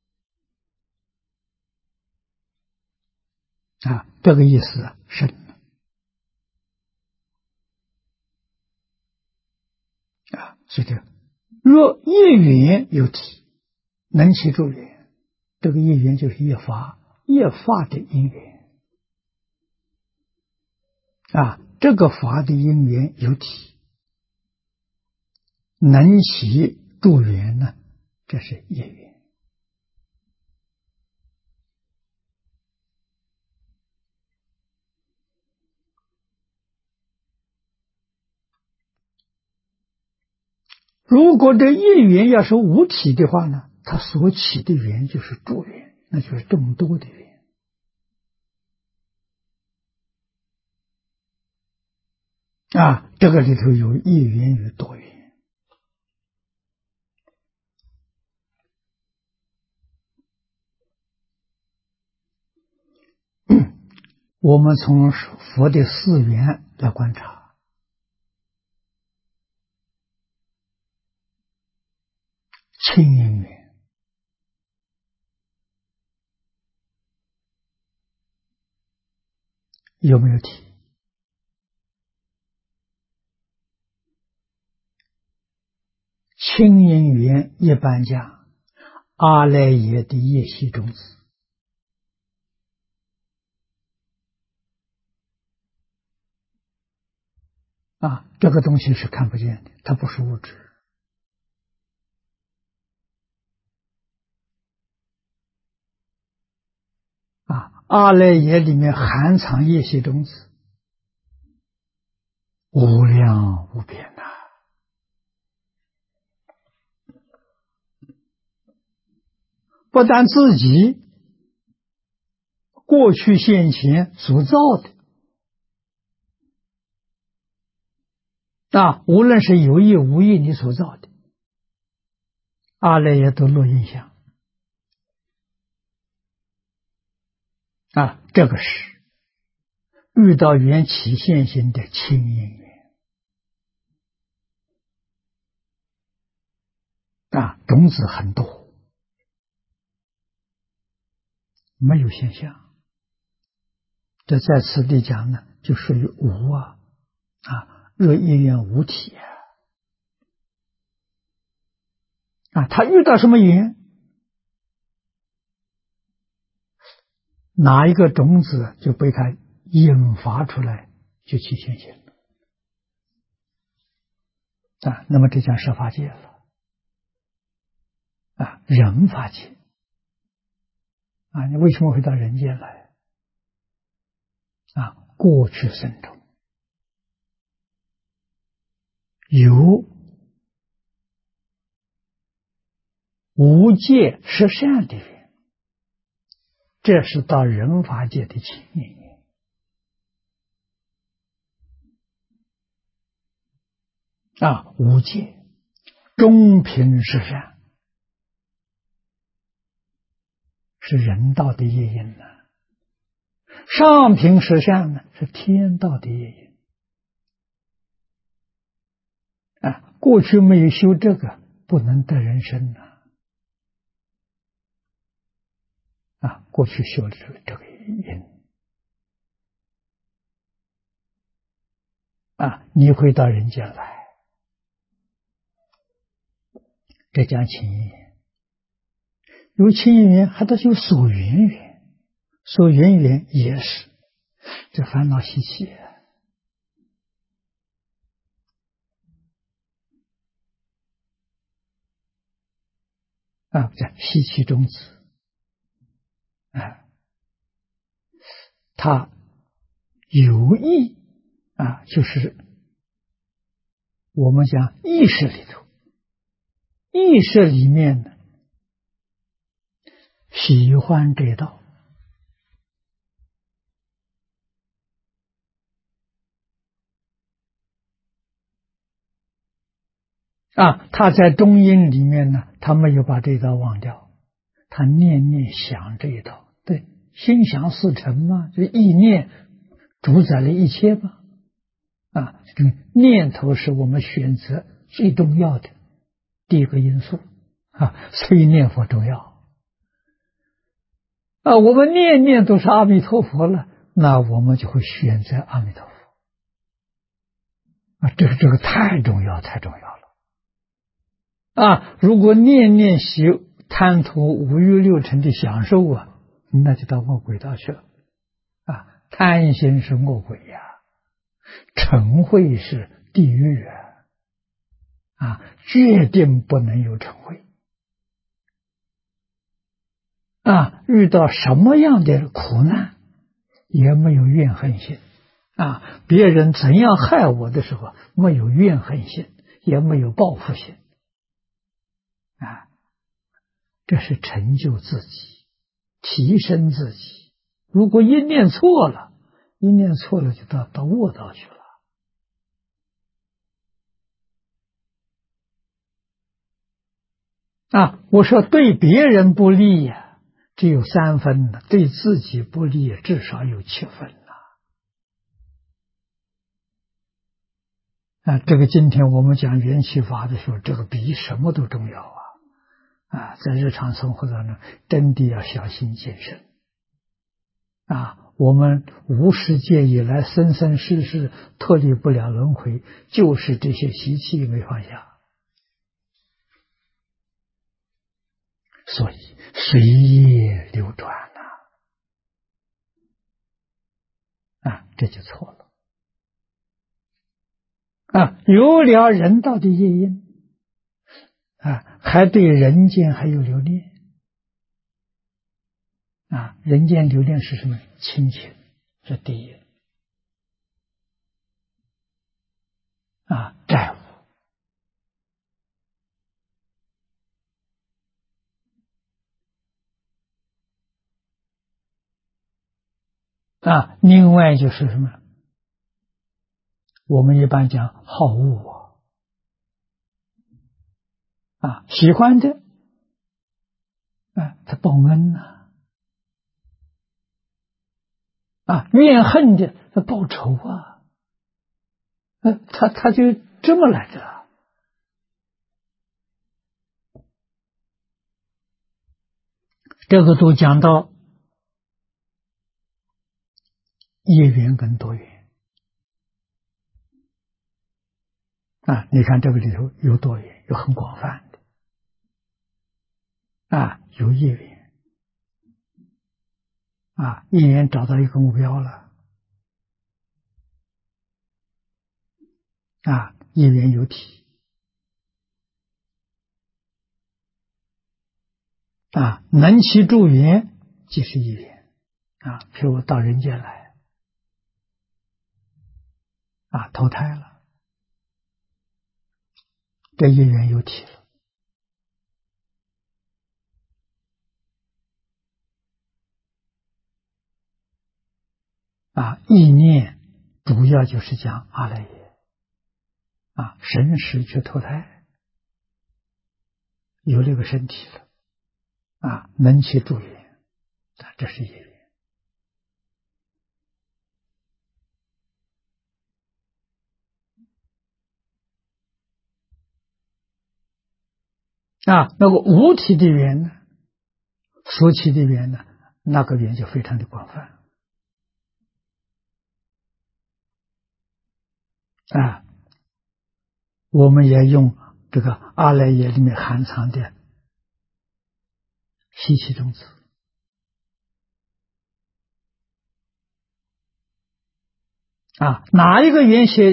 这个意思深所以这若一缘有体，能起助缘，这个一缘就是一法，一法的因缘这个法的因缘有体，能起助缘呢，这是一缘。如果这一缘要是无体的话呢，它所起的缘就是助缘，那就是众多的缘这个里头有一缘与多缘。我们从佛的四缘来观察，清因缘、有没有体？清因缘一般讲阿赖耶的业系种子这个东西是看不见的，它不是物质阿赖耶里面含藏业系种子无量无边不但自己过去现前所造的无论是有意无意你所造的，阿赖耶都落印象这个是遇到缘起现行的亲因缘种子很多，没有现象。这在此地讲呢，就属于无若因缘无体他遇到什么缘，哪一个种子就被他引发出来，就起现行了那么这讲是法界了人法界你为什么会到人间来过去生中有无界十善的缘，这是到人法界的亲因缘无界中品十善是人道的业因上品十善呢是天道的业因过去没有修这个，不能得人生过去修的这个因你会到人间来，这讲亲因缘，有亲因缘，还得有所缘缘，所缘缘也是这烦恼习气这习气种子它有意就是我们讲意识里头，意识里面呢喜欢这道他在中阴里面呢，他没有把这一道忘掉，他念念想这一道，对，心想事成嘛，这意念主宰了一切嘛，这个念头是我们选择最重要的第一个因素所以念佛重要我们念念都是阿弥陀佛了，那我们就会选择阿弥陀佛这个太重要，太重要了。如果念念习贪图五欲六尘的享受那就到恶鬼道去了贪心是恶鬼嗔恚是地狱决定不能有嗔恚遇到什么样的苦难也没有怨恨心别人怎样害我的时候没有怨恨心，也没有报复心这是成就自己，提升自己。如果一念错了就到恶道去了我说对别人不利只有3分了，对自己不利至少有7分这个今天我们讲缘起法的时候，这个比什么都重要在日常生活当中真的要小心谨慎我们无始界以来生生世世脱离不了轮回，就是这些习气没放下，所以随业流转这就错了有了人道的业因还对人间还有留恋人间留恋是什么？亲情是第一债务另外就是什么？我们一般讲好恶喜欢的他报恩怨恨的报仇啊，他就这么来的。这个都讲到一缘跟多缘你看这个里头有多缘，有很广泛的有一缘一缘找到一个目标了一缘有体能其助缘即是一缘譬如到人间来投胎了，这一缘有体了意念主要就是讲阿赖耶神识去投胎，有这个身体了能其助缘这是一缘那个无体的缘呢，所起的缘呢，那个缘就非常的广泛我们也用这个阿赖耶里面含藏的习气种子哪一个缘先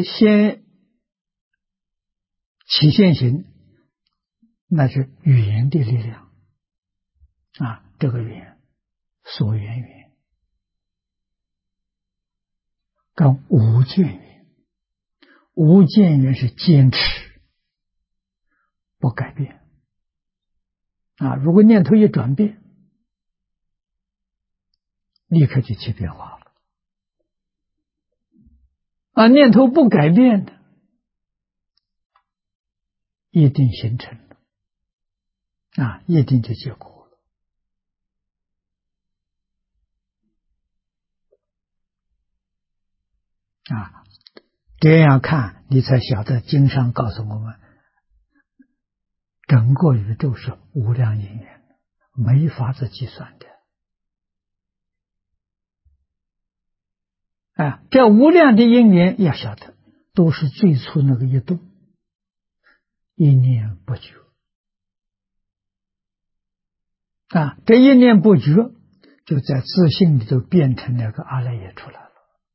起现行，那是语言的力量这个缘所缘缘跟无见缘，无见缘是坚持不改变如果念头一转变，立刻就起变化了念头不改变的，一定形成了一定就结果了这样看你才晓得经上告诉我们，整个宇宙是无量因缘，没法子计算的这无量的因缘要晓得，都是最初那个一动，一念不绝这一念不绝，就在自信里头变成那个阿赖耶出来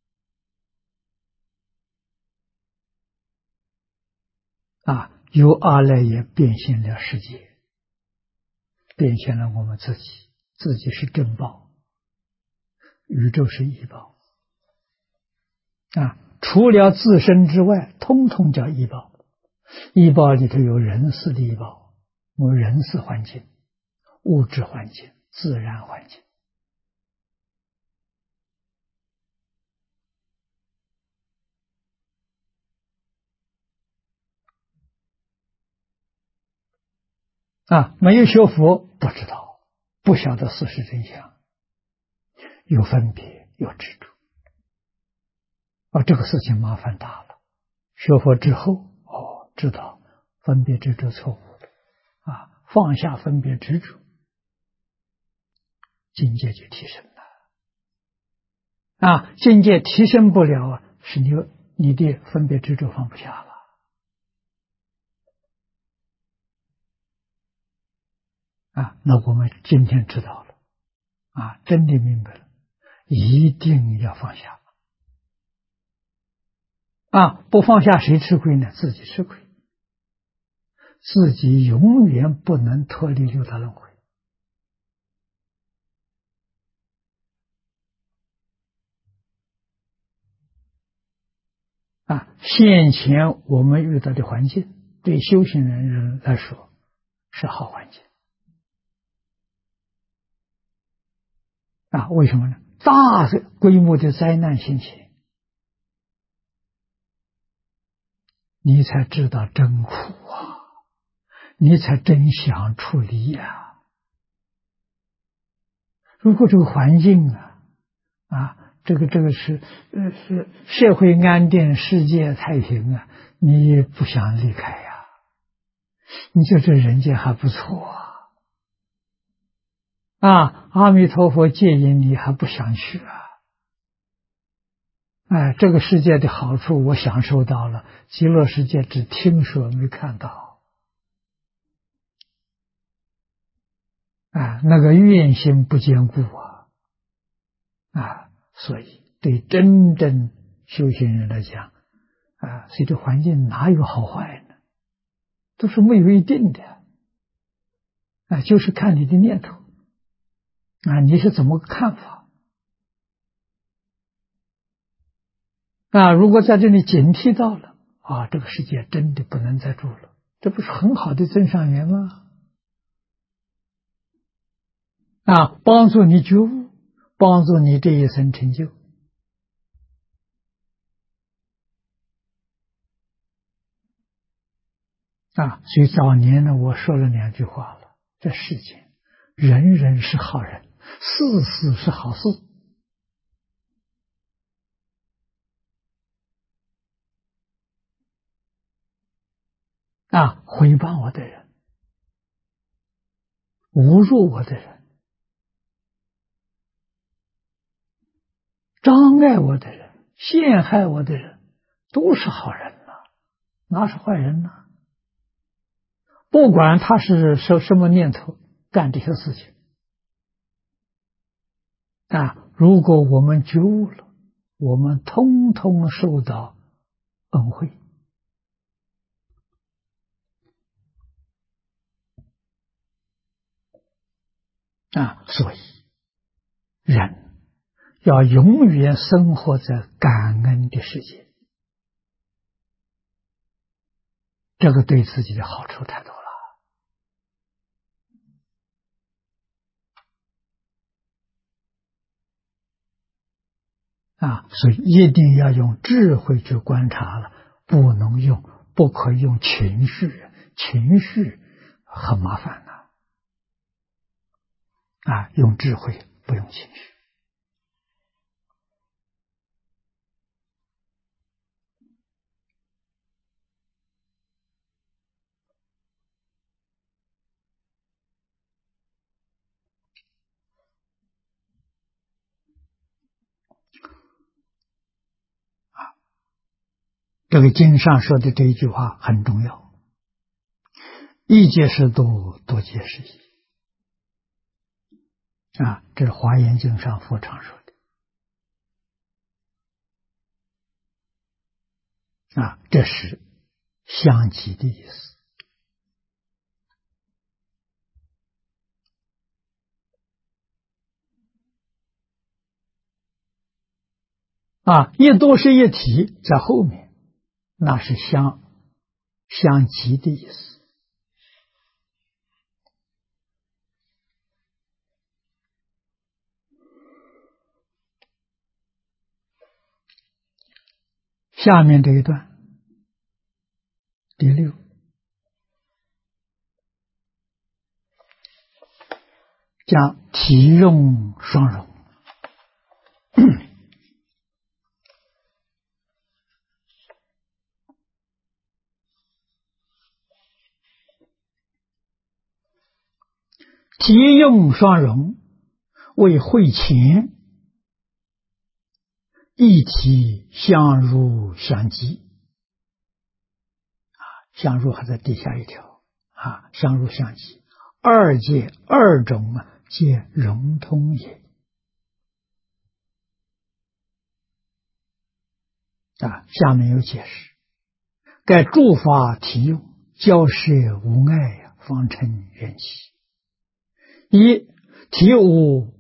了由阿赖耶变现了世界，变现了我们自己，自己是正报，宇宙是异报除了自身之外，通通叫异报。异报里头有人事的异报，我们人事环境、物质环境、自然环境没有学佛不知道，不晓得事实真相，有分别，有执着这个事情麻烦大了。学佛之后知道分别执着错误放下分别执着，境界就提升了境界提升不了是你的分别执着放不下了那我们今天知道了真的明白了，一定要放下不放下谁吃亏呢？自己吃亏，自己永远不能脱离六道轮回现前我们遇到的环境对修行人来说是好环境为什么呢？大规模的灾难现前，你才知道真苦你才真想处理如果这个环境这个是社会安定，世界太平啊，你不想离开呀？你觉得这人间还不错阿弥陀佛接引你还不想去这个世界的好处我享受到了，极乐世界只听说没看到那个愿心不坚固所以对真正修行人来讲随着环境哪有好坏呢？都是没有一定的就是看你的念头你是怎么个看法如果在这里警惕到了这个世界真的不能再住了，这不是很好的增上缘吗？帮助你觉悟，帮助你这一生成就所以早年呢，我说了2句话了：这世间人人是好人，事事是好事诽谤我的人，侮辱我的人，障碍我的人，陷害我的人，都是好人哪是坏人呢？不管他是什么念头干这些事情如果我们觉悟了，我们通通受到恩惠所以人要永远生活在感恩的世界，这个对自己的好处太多了所以一定要用智慧去观察了，不可以用情绪，情绪很麻烦用智慧，不用情绪这个经上说的这一句话很重要，一切是多，多皆是一这是华严经上佛常说的这是相即的意思一多是一体在后面，那是相即的意思下面这一段第6，讲体用双融体用双融为会前，一体相如相即相如还在底下一条相如相即，二界二种皆融通也下面有解释，该诸法体用，交涉无碍方成缘起。一体无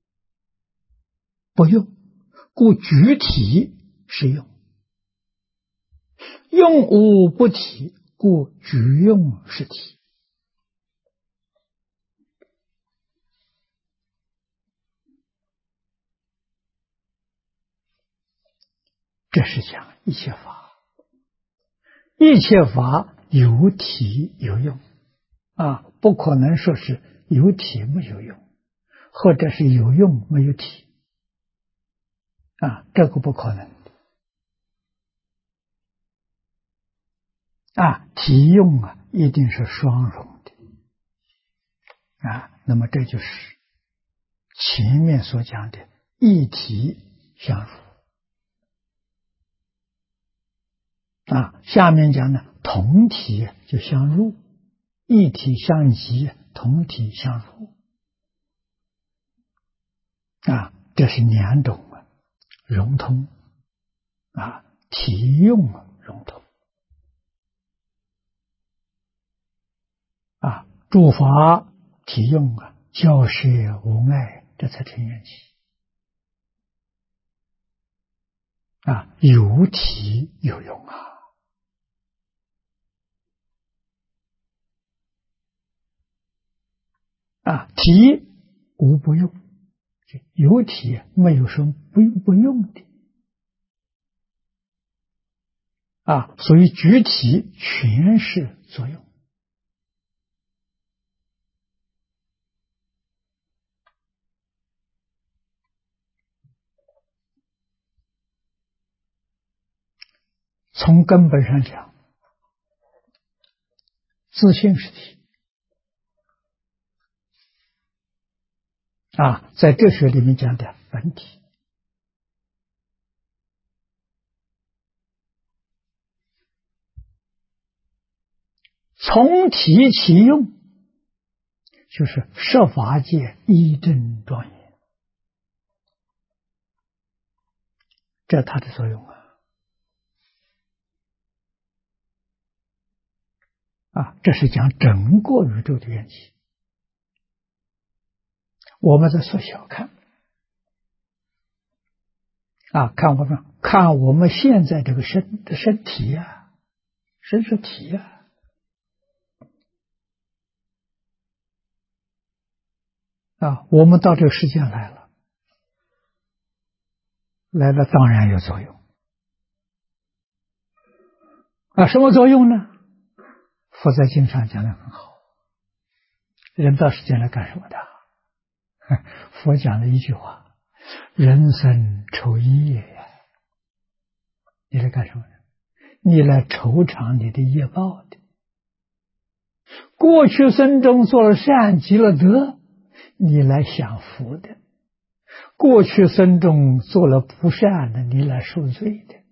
不用，故具体是用；用无不体，故具用是体。这是讲一切法，一切法有体有用不可能说是有体没有用，或者是有用没有体这个不可能的体用一定是双融的那么这就是前面所讲的一体相入下面讲呢同体就相入，一体相即，同体相入这是两种融通体用融通诸法体用教学无碍，这才成缘起有体有用体无不用，有体没有什么不用的所以具体全是作用从根本上讲，自性是体在哲学里面讲的本体，从体起用，就是设法界一真庄严，这它的作用这是讲整个宇宙的缘起。我们在缩小看看我们现在这个身体身是体我们到这个世界来了当然有作用什么作用呢？佛在经上讲的很好，人到世间来干什么的？佛讲了一句话：人生酬业呀。你来干什么的？你来酬偿你的业报的。过去生中做了善积了德，你来享福的；过去生中做了不善的，你来受罪的。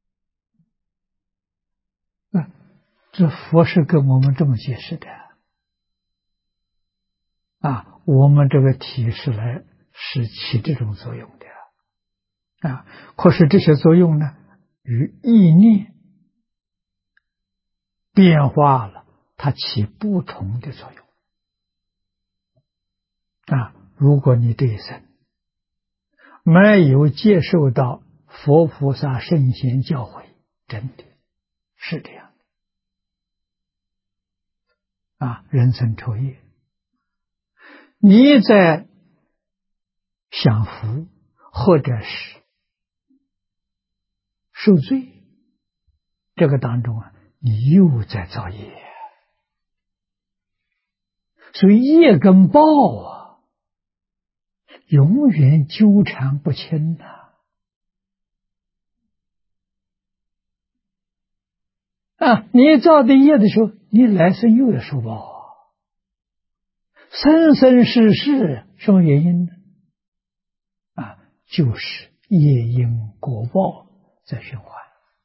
这佛是跟我们这么解释的我们这个体是起这种作用的可是这些作用呢，与意念变化了，它起不同的作用如果你这一生没有接受到佛菩萨圣贤教诲，真的是这样人生酬业，你在享福或者是受罪，这个当中你又在造业，所以业跟报永远纠缠不清你造的业的时候，你来生又要受报生生世世什么原因呢？就是业因果报在循环。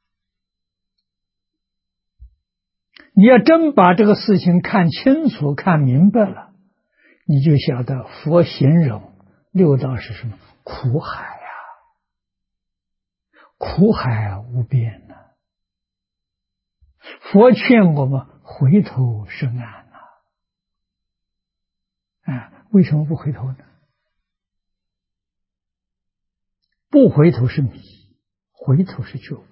你要真把这个事情看清楚看明白了，你就晓得佛形容六道是什么？苦海苦海无边佛劝我们回头是岸为什么不回头呢？不回头是迷，回头是觉悟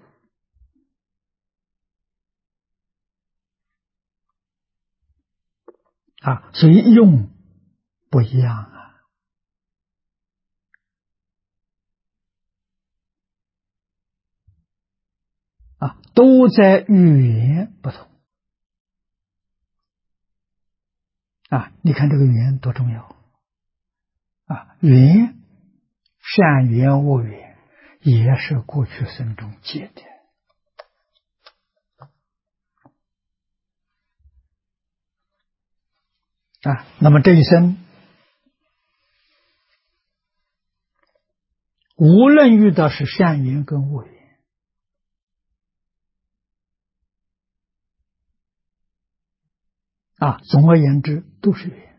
所以用不一样都在语言不同你看这个语言多重要语言善语言恶语言， 也是过去生中结的。那么这一生，无论遇到是善缘跟恶缘，总而言之都是缘。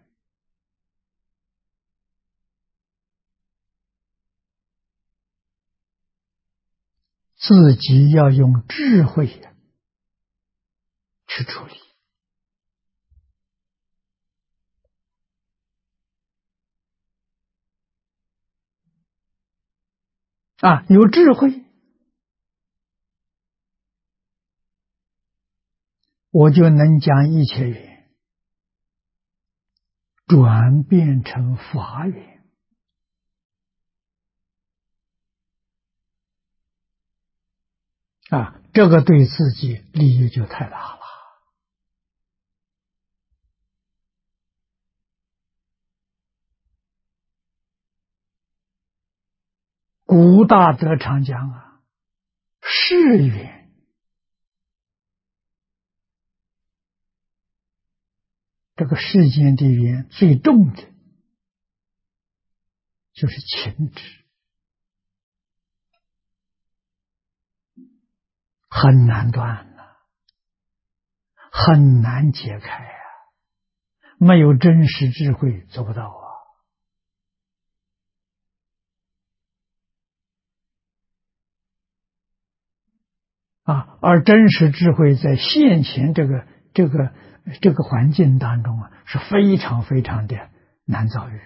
自己要用智慧去处理。有智慧，我就能将一切缘转变成法缘。这个对自己利益就太大了。古大德常讲世缘，这个世间的缘最重的就是情执，很难断很难解开没有真实智慧做不到而真实智慧在现前这个环境当中是非常非常的难遭遇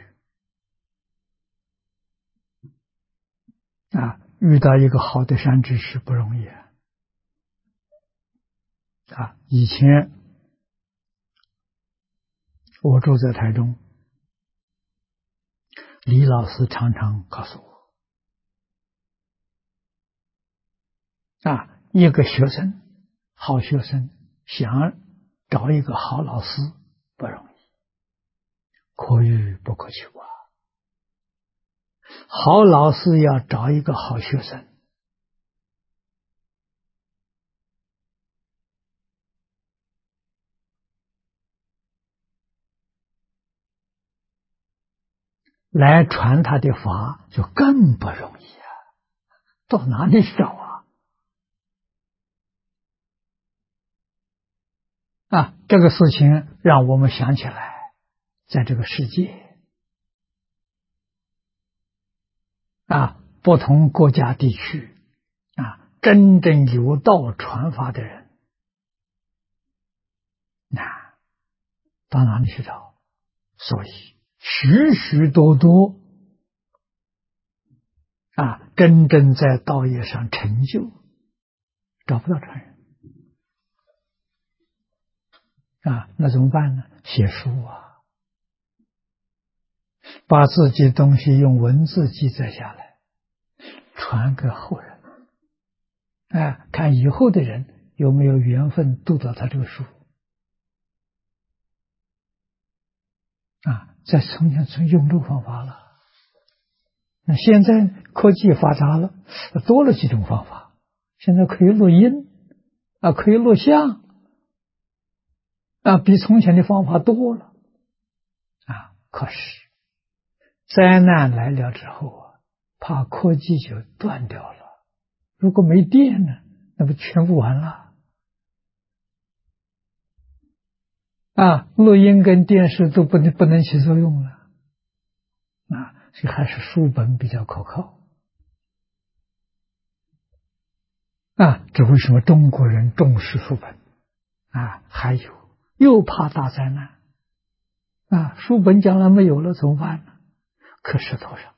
遇到一个好的善知识不容易以前我住在台中，李老师常常告诉我一个学生，好学生想找一个好老师不容易，可遇不可求好老师要找一个好学生，来传他的法就更不容易到哪里找这个事情让我们想起来，在这个世界不同国家地区真正有道传法的人到哪里去找？所以许许多多真正在道业上成就找不到传人那怎么办呢？写书把自己东西用文字记载下来，传给后人看以后的人有没有缘分读到他这个书在从前用这个方法了。那现在科技发达了，多了几种方法，现在可以录音可以录像比从前的方法多了可是灾难来了之后怕科技就断掉了，如果没电呢，那不全部完了录音跟电视都不能起作用了所以还是书本比较可靠这为什么中国人重视书本还有又怕大灾难书本将来没有了怎么办呢？刻石头上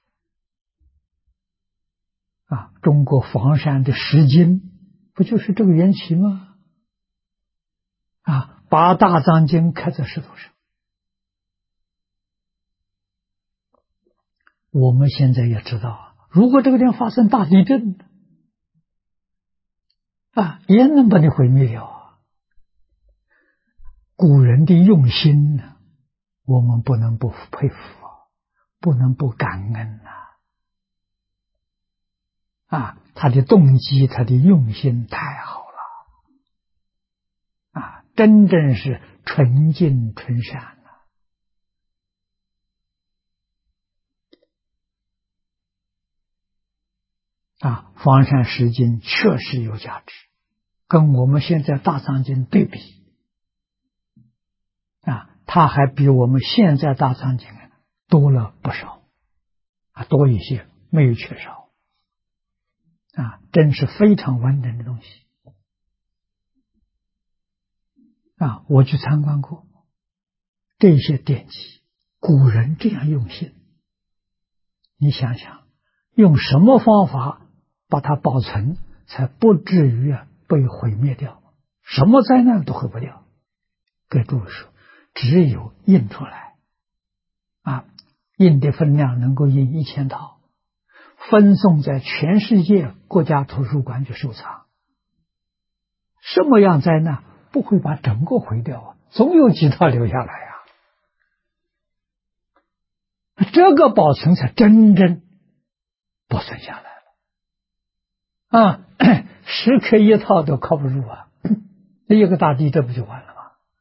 中国房山的石经不就是这个缘起吗？把大藏经刻在石头上。我们现在也知道如果这个地方发生大地震也能把你毁灭掉古人的用心呢，我们不能不佩服不能不感恩他的动机，他的用心太好了，真正是纯净纯善方善识经确实有价值，跟我们现在大藏经对比，它还比我们现在大藏经多了不少，多一些，没有缺少，真是非常完整的东西。我去参观过这些典籍，古人这样用心，你想想，用什么方法把它保存，才不至于被毁灭掉？什么灾难都毁不掉。给诸位说，只有印出来，印的分量能够印1000套，分送在全世界国家图书馆去收藏。什么样灾难不会把整个毁掉总有几套留下来这个保存才真正保存下来了10颗1套都靠不住一个大地这不就完了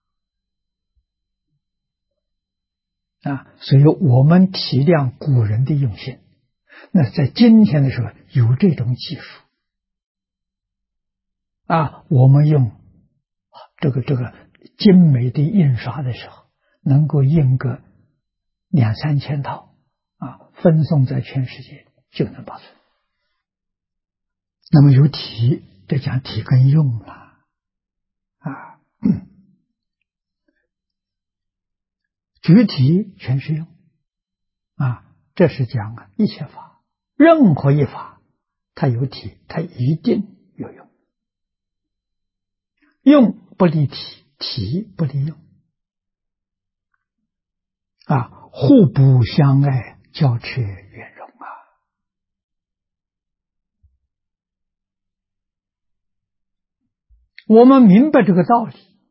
吗？所以我们体谅古人的用心，那在今天的时候有这种技术我们用这个精美的印刷的时候，能够印个2、3千套分送在全世界就能保存。那么有体，这讲体跟用了具体全是用这是讲一切法，任何一法它有体，它一定有用，用不离体，体不离用互补相爱，交却圆融我们明白这个道理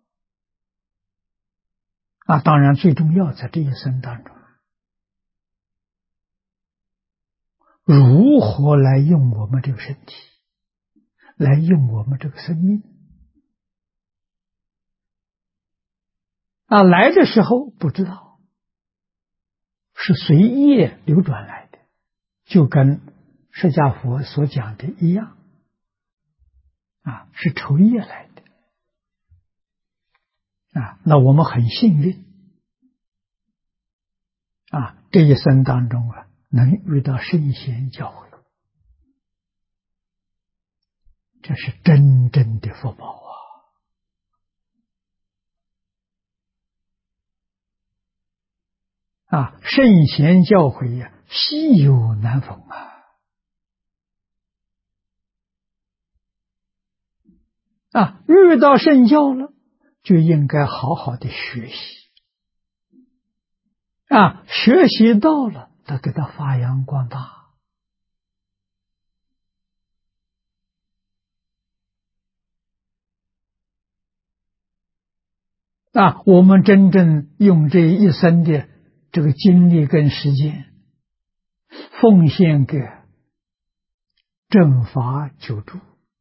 当然最重要在这一生当中，如何来用我们这个身体，来用我们这个生命来的时候不知道，是随业流转来的，就跟释迦佛所讲的一样是酬业来的那我们很幸运这一生当中能遇到圣贤教诲，这是真正的福报圣贤教诲稀有难逢遇到圣教了，就应该好好的学习学习到了，得给它发扬光大我们真正用这一生的这个精力跟时间奉献给正法救助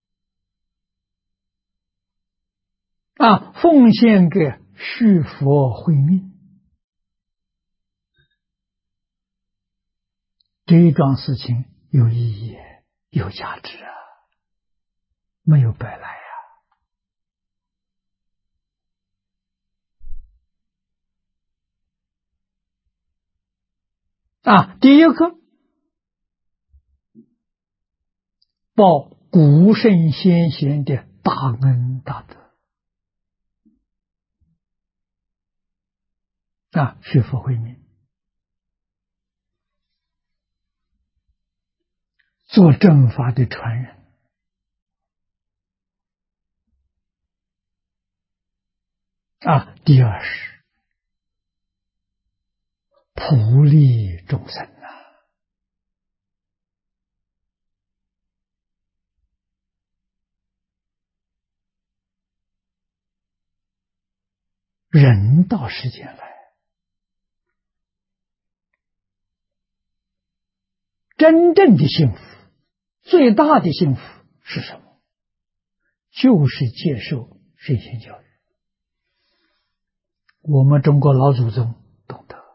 奉献给续佛慧命，这一桩事情有意义，有价值没有白来第一个报古圣先贤的大恩大德续佛慧命，做正法的传人第二是普利众生人到世间来，真正的幸福最大的幸福是什么？就是接受圣贤教育。我们中国老祖宗懂得，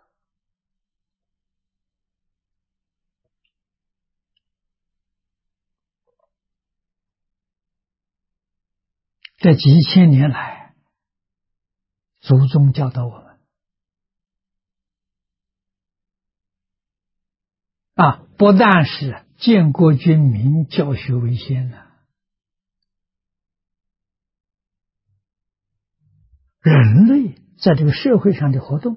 这几千年来，祖宗教导我们不但是建国军民，教学为先呢，人类在这个社会上的活动，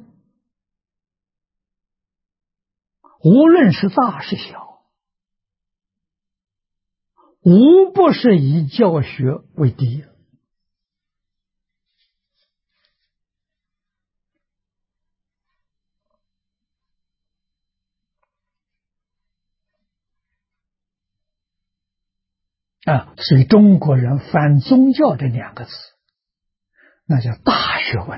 无论是大是小，无不是以教学为第一。所以中国人反宗教这两个字，那叫大学问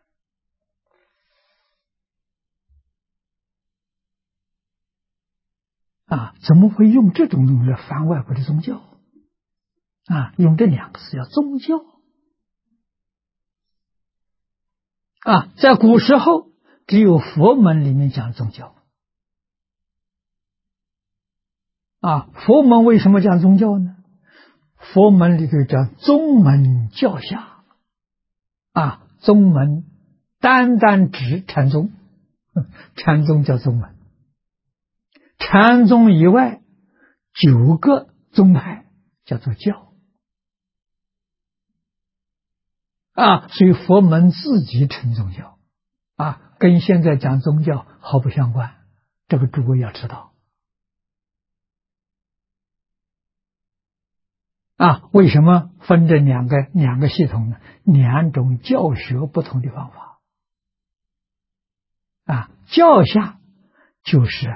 怎么会用这种东西来反外国的宗教？用这两个字叫宗教。在古时候只有佛门里面讲宗教。佛门为什么讲宗教呢？佛门里头讲宗门教下。宗门单单指禅宗，禅宗叫宗门。禅宗以外9个宗派叫做教。所以佛门自己称宗教。跟现在讲宗教毫不相关，这个诸位要知道。为什么分这两个系统呢？两种教学不同的方法。教下就是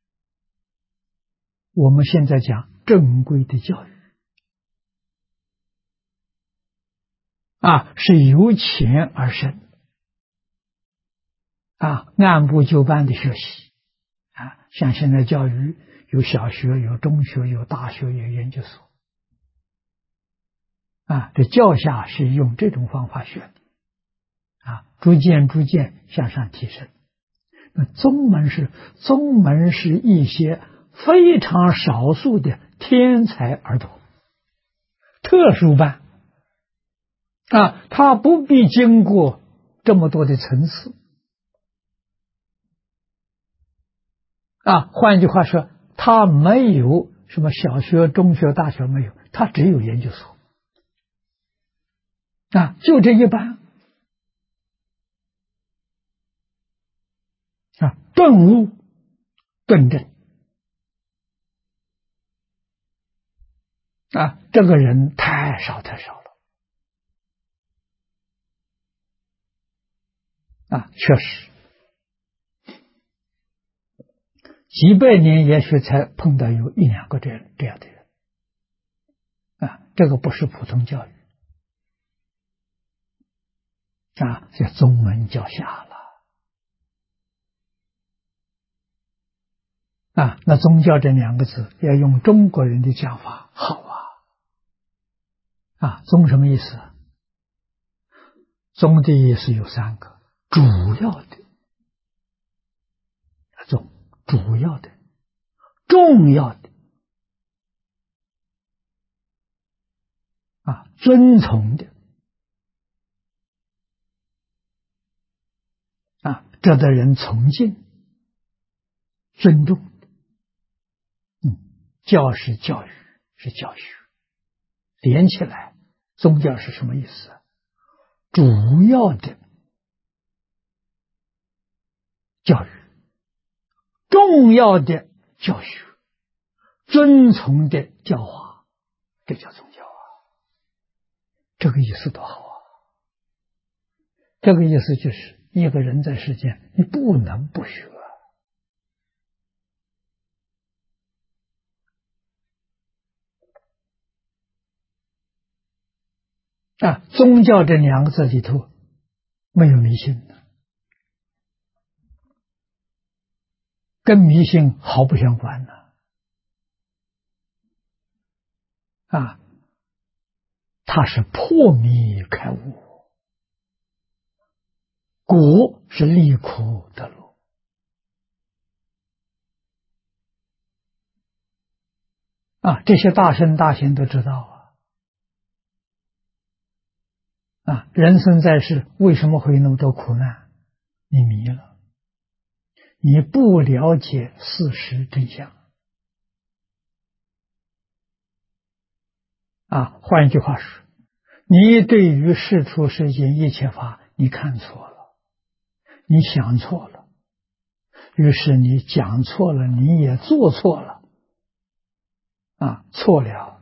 我们现在讲正规的教育。是由浅而深。按部就班的学习。像现在教育有小学，有中学，有大学，有研究所。这教下是用这种方法学的。逐渐向上提升。那宗门是一些非常少数的天才儿童，特殊班。他不必经过这么多的层次。换句话说，他没有什么小学、中学、大学没有，他只有研究所。就这一班。顿悟顿证。这个人太少了。确实几百年也许才碰到有1-2个这样的人。这个不是普通教育。叫宗门教下了。那宗教这2个字要用中国人的讲法，好宗什么意思？宗的意思有3个，主要的宗，主要的，重要的，尊崇的。这的人崇敬、尊重。教是教育，是教学，连起来，宗教是什么意思？主要的教育，重要的教学，尊崇的教化，这叫宗教。这个意思多好。这个意思就是一个人在世间，你不能不学。宗教这2个字里头没有迷信的，跟迷信毫不相关的。 啊，它是破迷开悟，果是离苦得乐。这些大圣大贤都知道人生在世为什么会有那么多苦难？你迷了，你不了解事实真相换一句话说，你对于世出世间一切法你看错了，你想错了，于是你讲错了，你也做错了错了，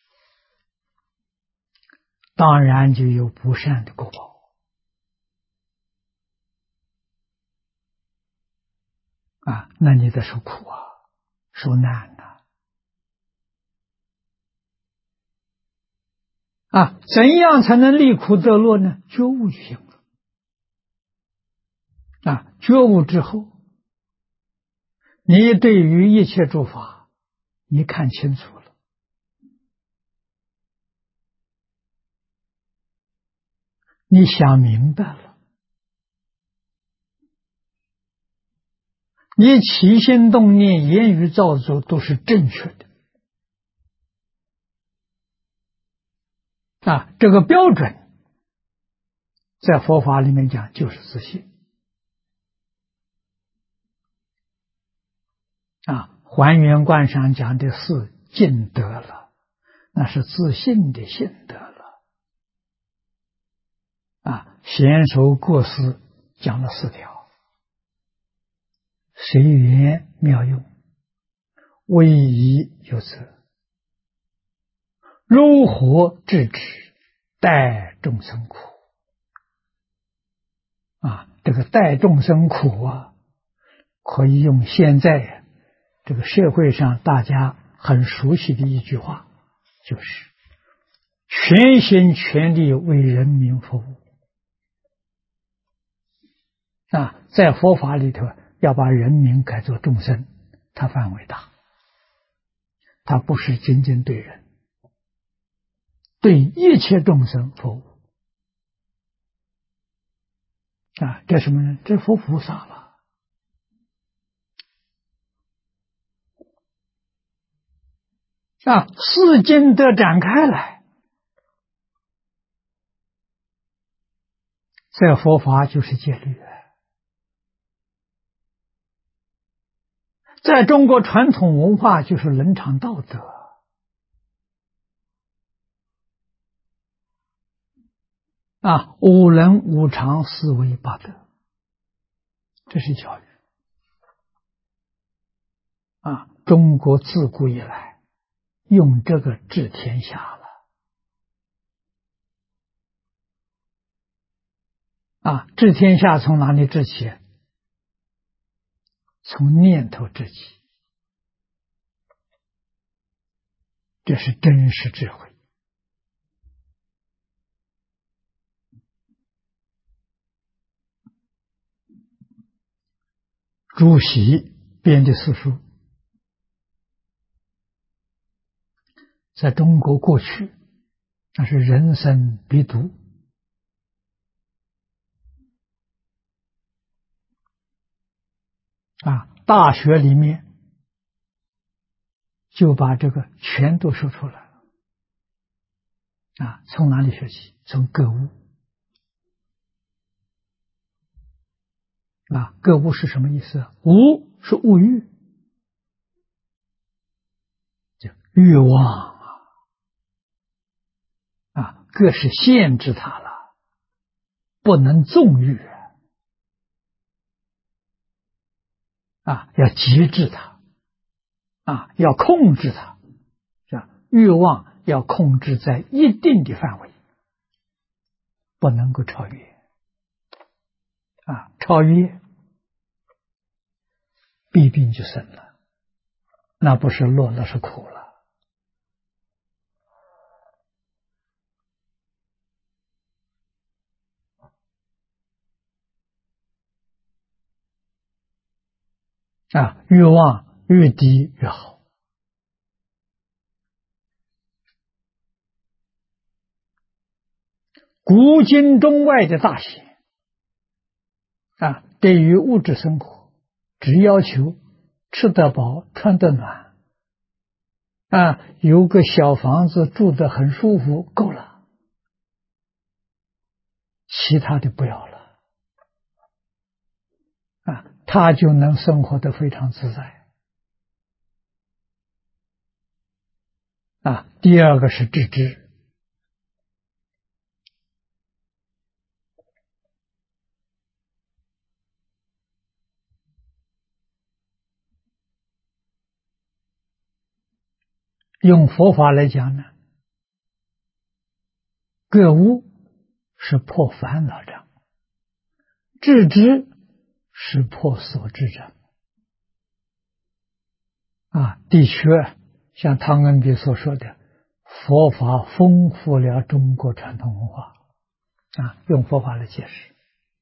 当然就有不善的果报那你得受苦受难怎样才能离苦得乐呢？觉悟就行了觉悟之后，你对于一切诸法你看清楚了，你想明白了，你起心动念言语造作都是正确的这个标准在佛法里面讲就是自信还原观上讲的是尽得了，那是自信的信得了贤首过失讲了4条，随缘妙用，威仪有责，如何制止，待众生苦这个待众生苦可以用现在这个社会上大家很熟悉的一句话，就是全心全力为人民服务在佛法里头要把人民改作众生，它范围大，它不是仅仅对人，对一切众生服务这什么呢？这佛菩萨了四经得展开来，这佛法就是戒律在中国传统文化就是伦常道德五伦五常四维八德，这是教育中国自古以来用这个治天下了治天下从哪里治起？从念头治起，这是真实智慧朱熹编的四书在中国过去那是人生必读大学里面就把这个全都说出来了从哪里学习？从格物格物是什么意思？物是物欲，欲望各是限制它了，不能纵欲要节制它要控制它，是吧？欲望要控制在一定的范围，不能够超越超越弊病就生了，那不是乐，那是苦了欲望越低越好古今中外的大贤对于物质生活只要求吃得饱、穿得暖有个小房子住得很舒服够了，其他的不要了他就能生活得非常自在第二个是致知用佛法来讲呢，觉悟是破烦恼障，致知是破所知障的确像汤恩比所说的，佛法丰富了中国传统文化用佛法来解释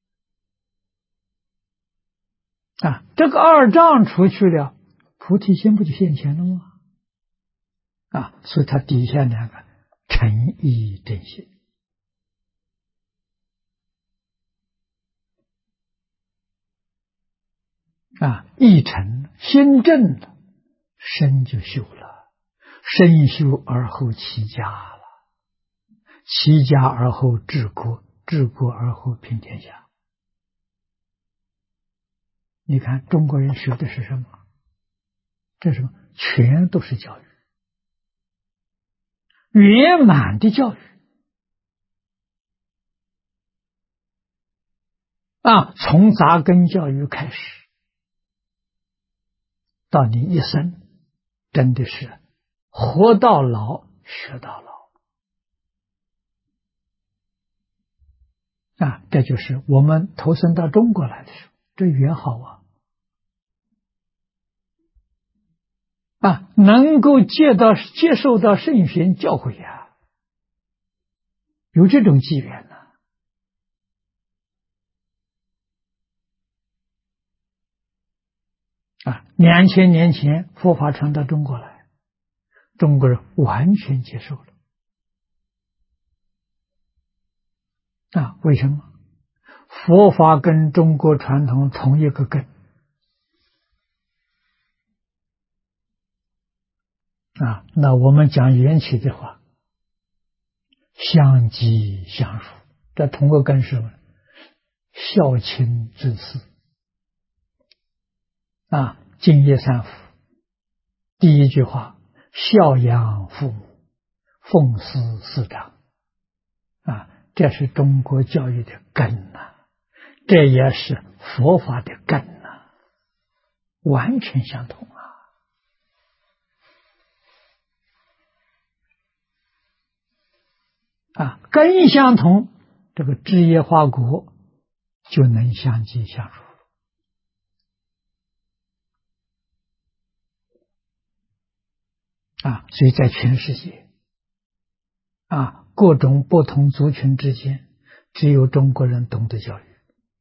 这个二障除去了，菩提心不就现前了吗？所以它底下两个诚意正心意诚心正了，身就修了，身修而后齐家了，齐家而后治国，治国而后平天下。你看中国人学的是什么？这是什么？全都是教育，圆满的教育从扎根教育开始，到你一生真的是活到老学到老这就是我们投身到中国来的时候，这缘好能够接受到圣贤教诲有这种机缘2000年前佛法传到中国来，中国人完全接受了为什么？佛法跟中国传统同一个根那我们讲缘起的话，相即相属，这同个根是什么？孝亲之事敬业三福，第一句话孝养父母，奉事师长这是中国教育的根这也是佛法的根完全相同根相同，这个枝叶花果就能相即相属所以在全世界各种不同族群之间，只有中国人懂得教育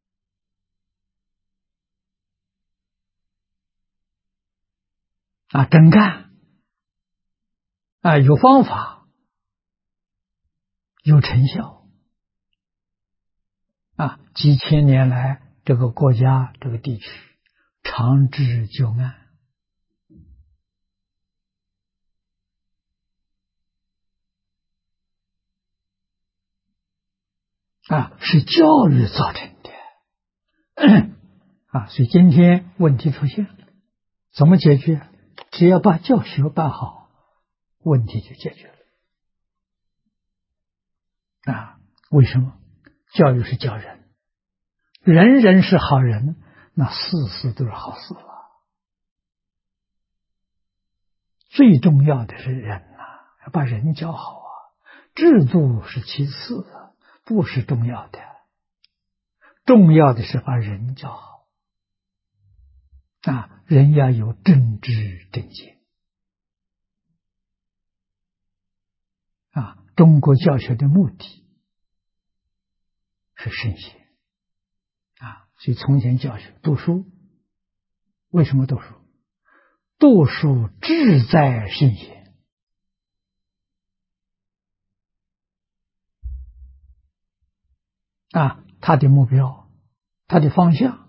真干有方法，有成效几千年来这个国家这个地区长治久安是教育造成的所以今天问题出现了，怎么解决？只要把教学办好，问题就解决了为什么？教育是教人，人人是好人，那事事都是好事最重要的是人要把人教好制度是其次不是重要的，重要的是把人教好人要有正知正见中国教学的目的是圣贤所以从前教学读书，为什么读书？读书志在圣贤他的目标，他的方向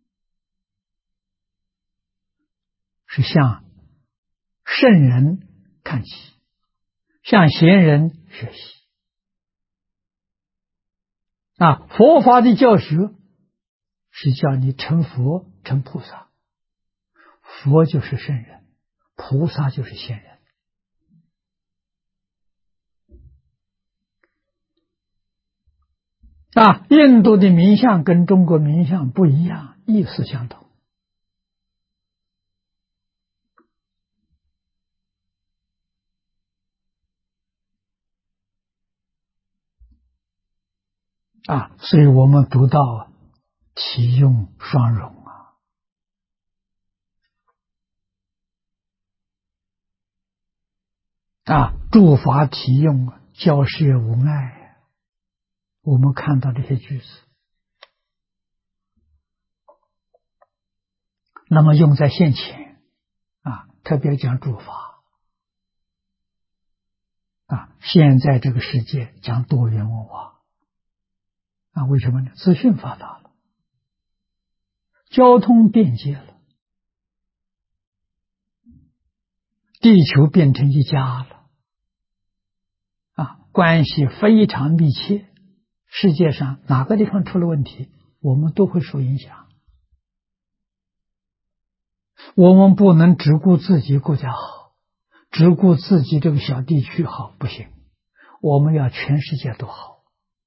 是向圣人看齐，向贤人学习。佛法的教学是叫你成佛成菩萨，佛就是圣人，菩萨就是贤人。印度的冥想跟中国冥想不一样，意思相同。所以我们读到体用双融诸法体用，交涉无碍。我们看到这些句子，那么用在现前特别讲诸法现在这个世界讲多元文化为什么呢？资讯发达了，交通便捷了，地球变成一家了关系非常密切。世界上哪个地方出了问题，我们都会受影响。我们不能只顾自己国家好，只顾自己这个小地区好，不行，我们要全世界都好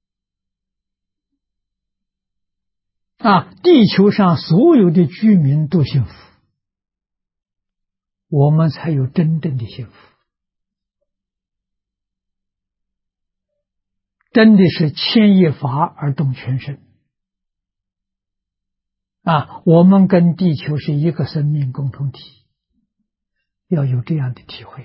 地球上所有的居民都幸福，我们才有真正的幸福。真的是牵一发而动全身我们跟地球是一个生命共同体，要有这样的体会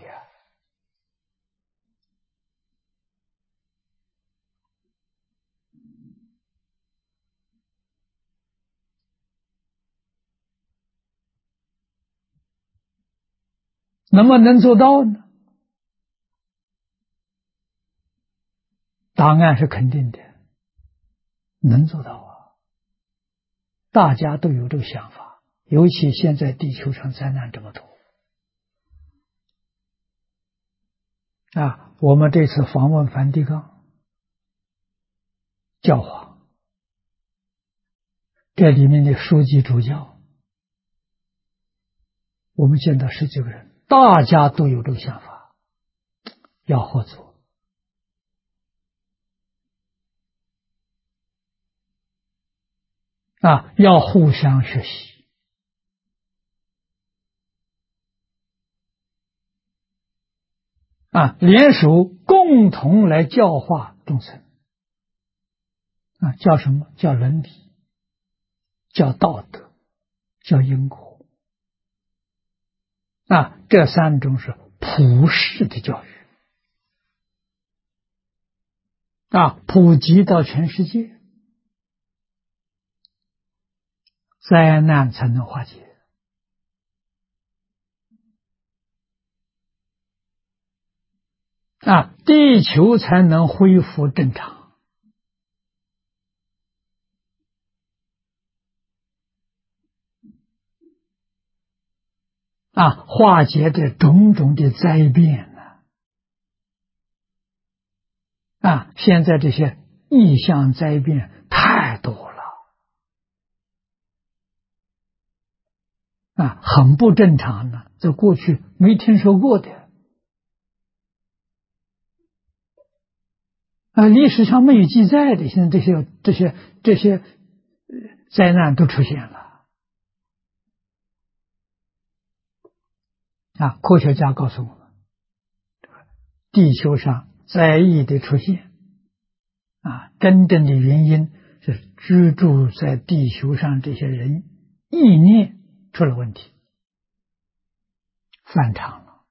那么能做到呢？答案是肯定的，能做到大家都有这个想法，尤其现在地球上灾难这么多我们这次访问梵蒂冈教皇，这里面的书记主教，我们见到10几个人，大家都有这个想法，要合作要互相学习联手共同来教化众生叫什么？叫伦理，叫道德，叫因果这3种是普世的教育普及到全世界，灾难才能化解地球才能恢复正常化解这种种的灾变现在这些异象灾变太多了很不正常的，在过去没听说过的历史上没有记载的，现在这些灾难都出现了科学家告诉我们，地球上灾异的出现真正的原因是居住在地球上这些人意念出了问题，犯常了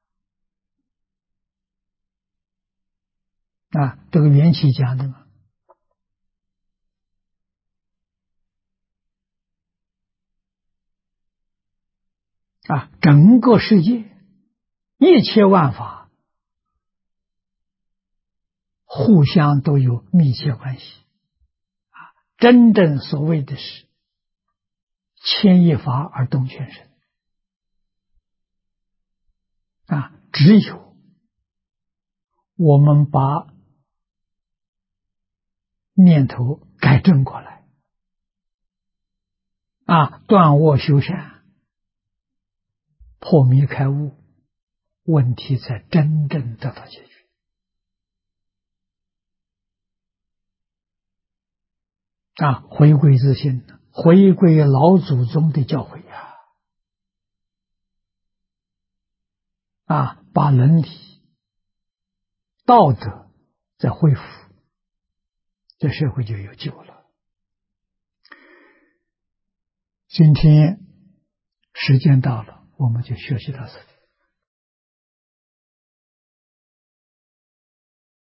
这个缘起讲的嘛整个世界一切万法互相都有密切关系真正所谓的是牵一发而动全身只有我们把念头改正过来断恶修善，破迷开悟，问题才真正得到解决回归自信，回归老祖宗的教诲把伦理道德再恢复，这社会就有救了。今天时间到了，我们就学习到这里。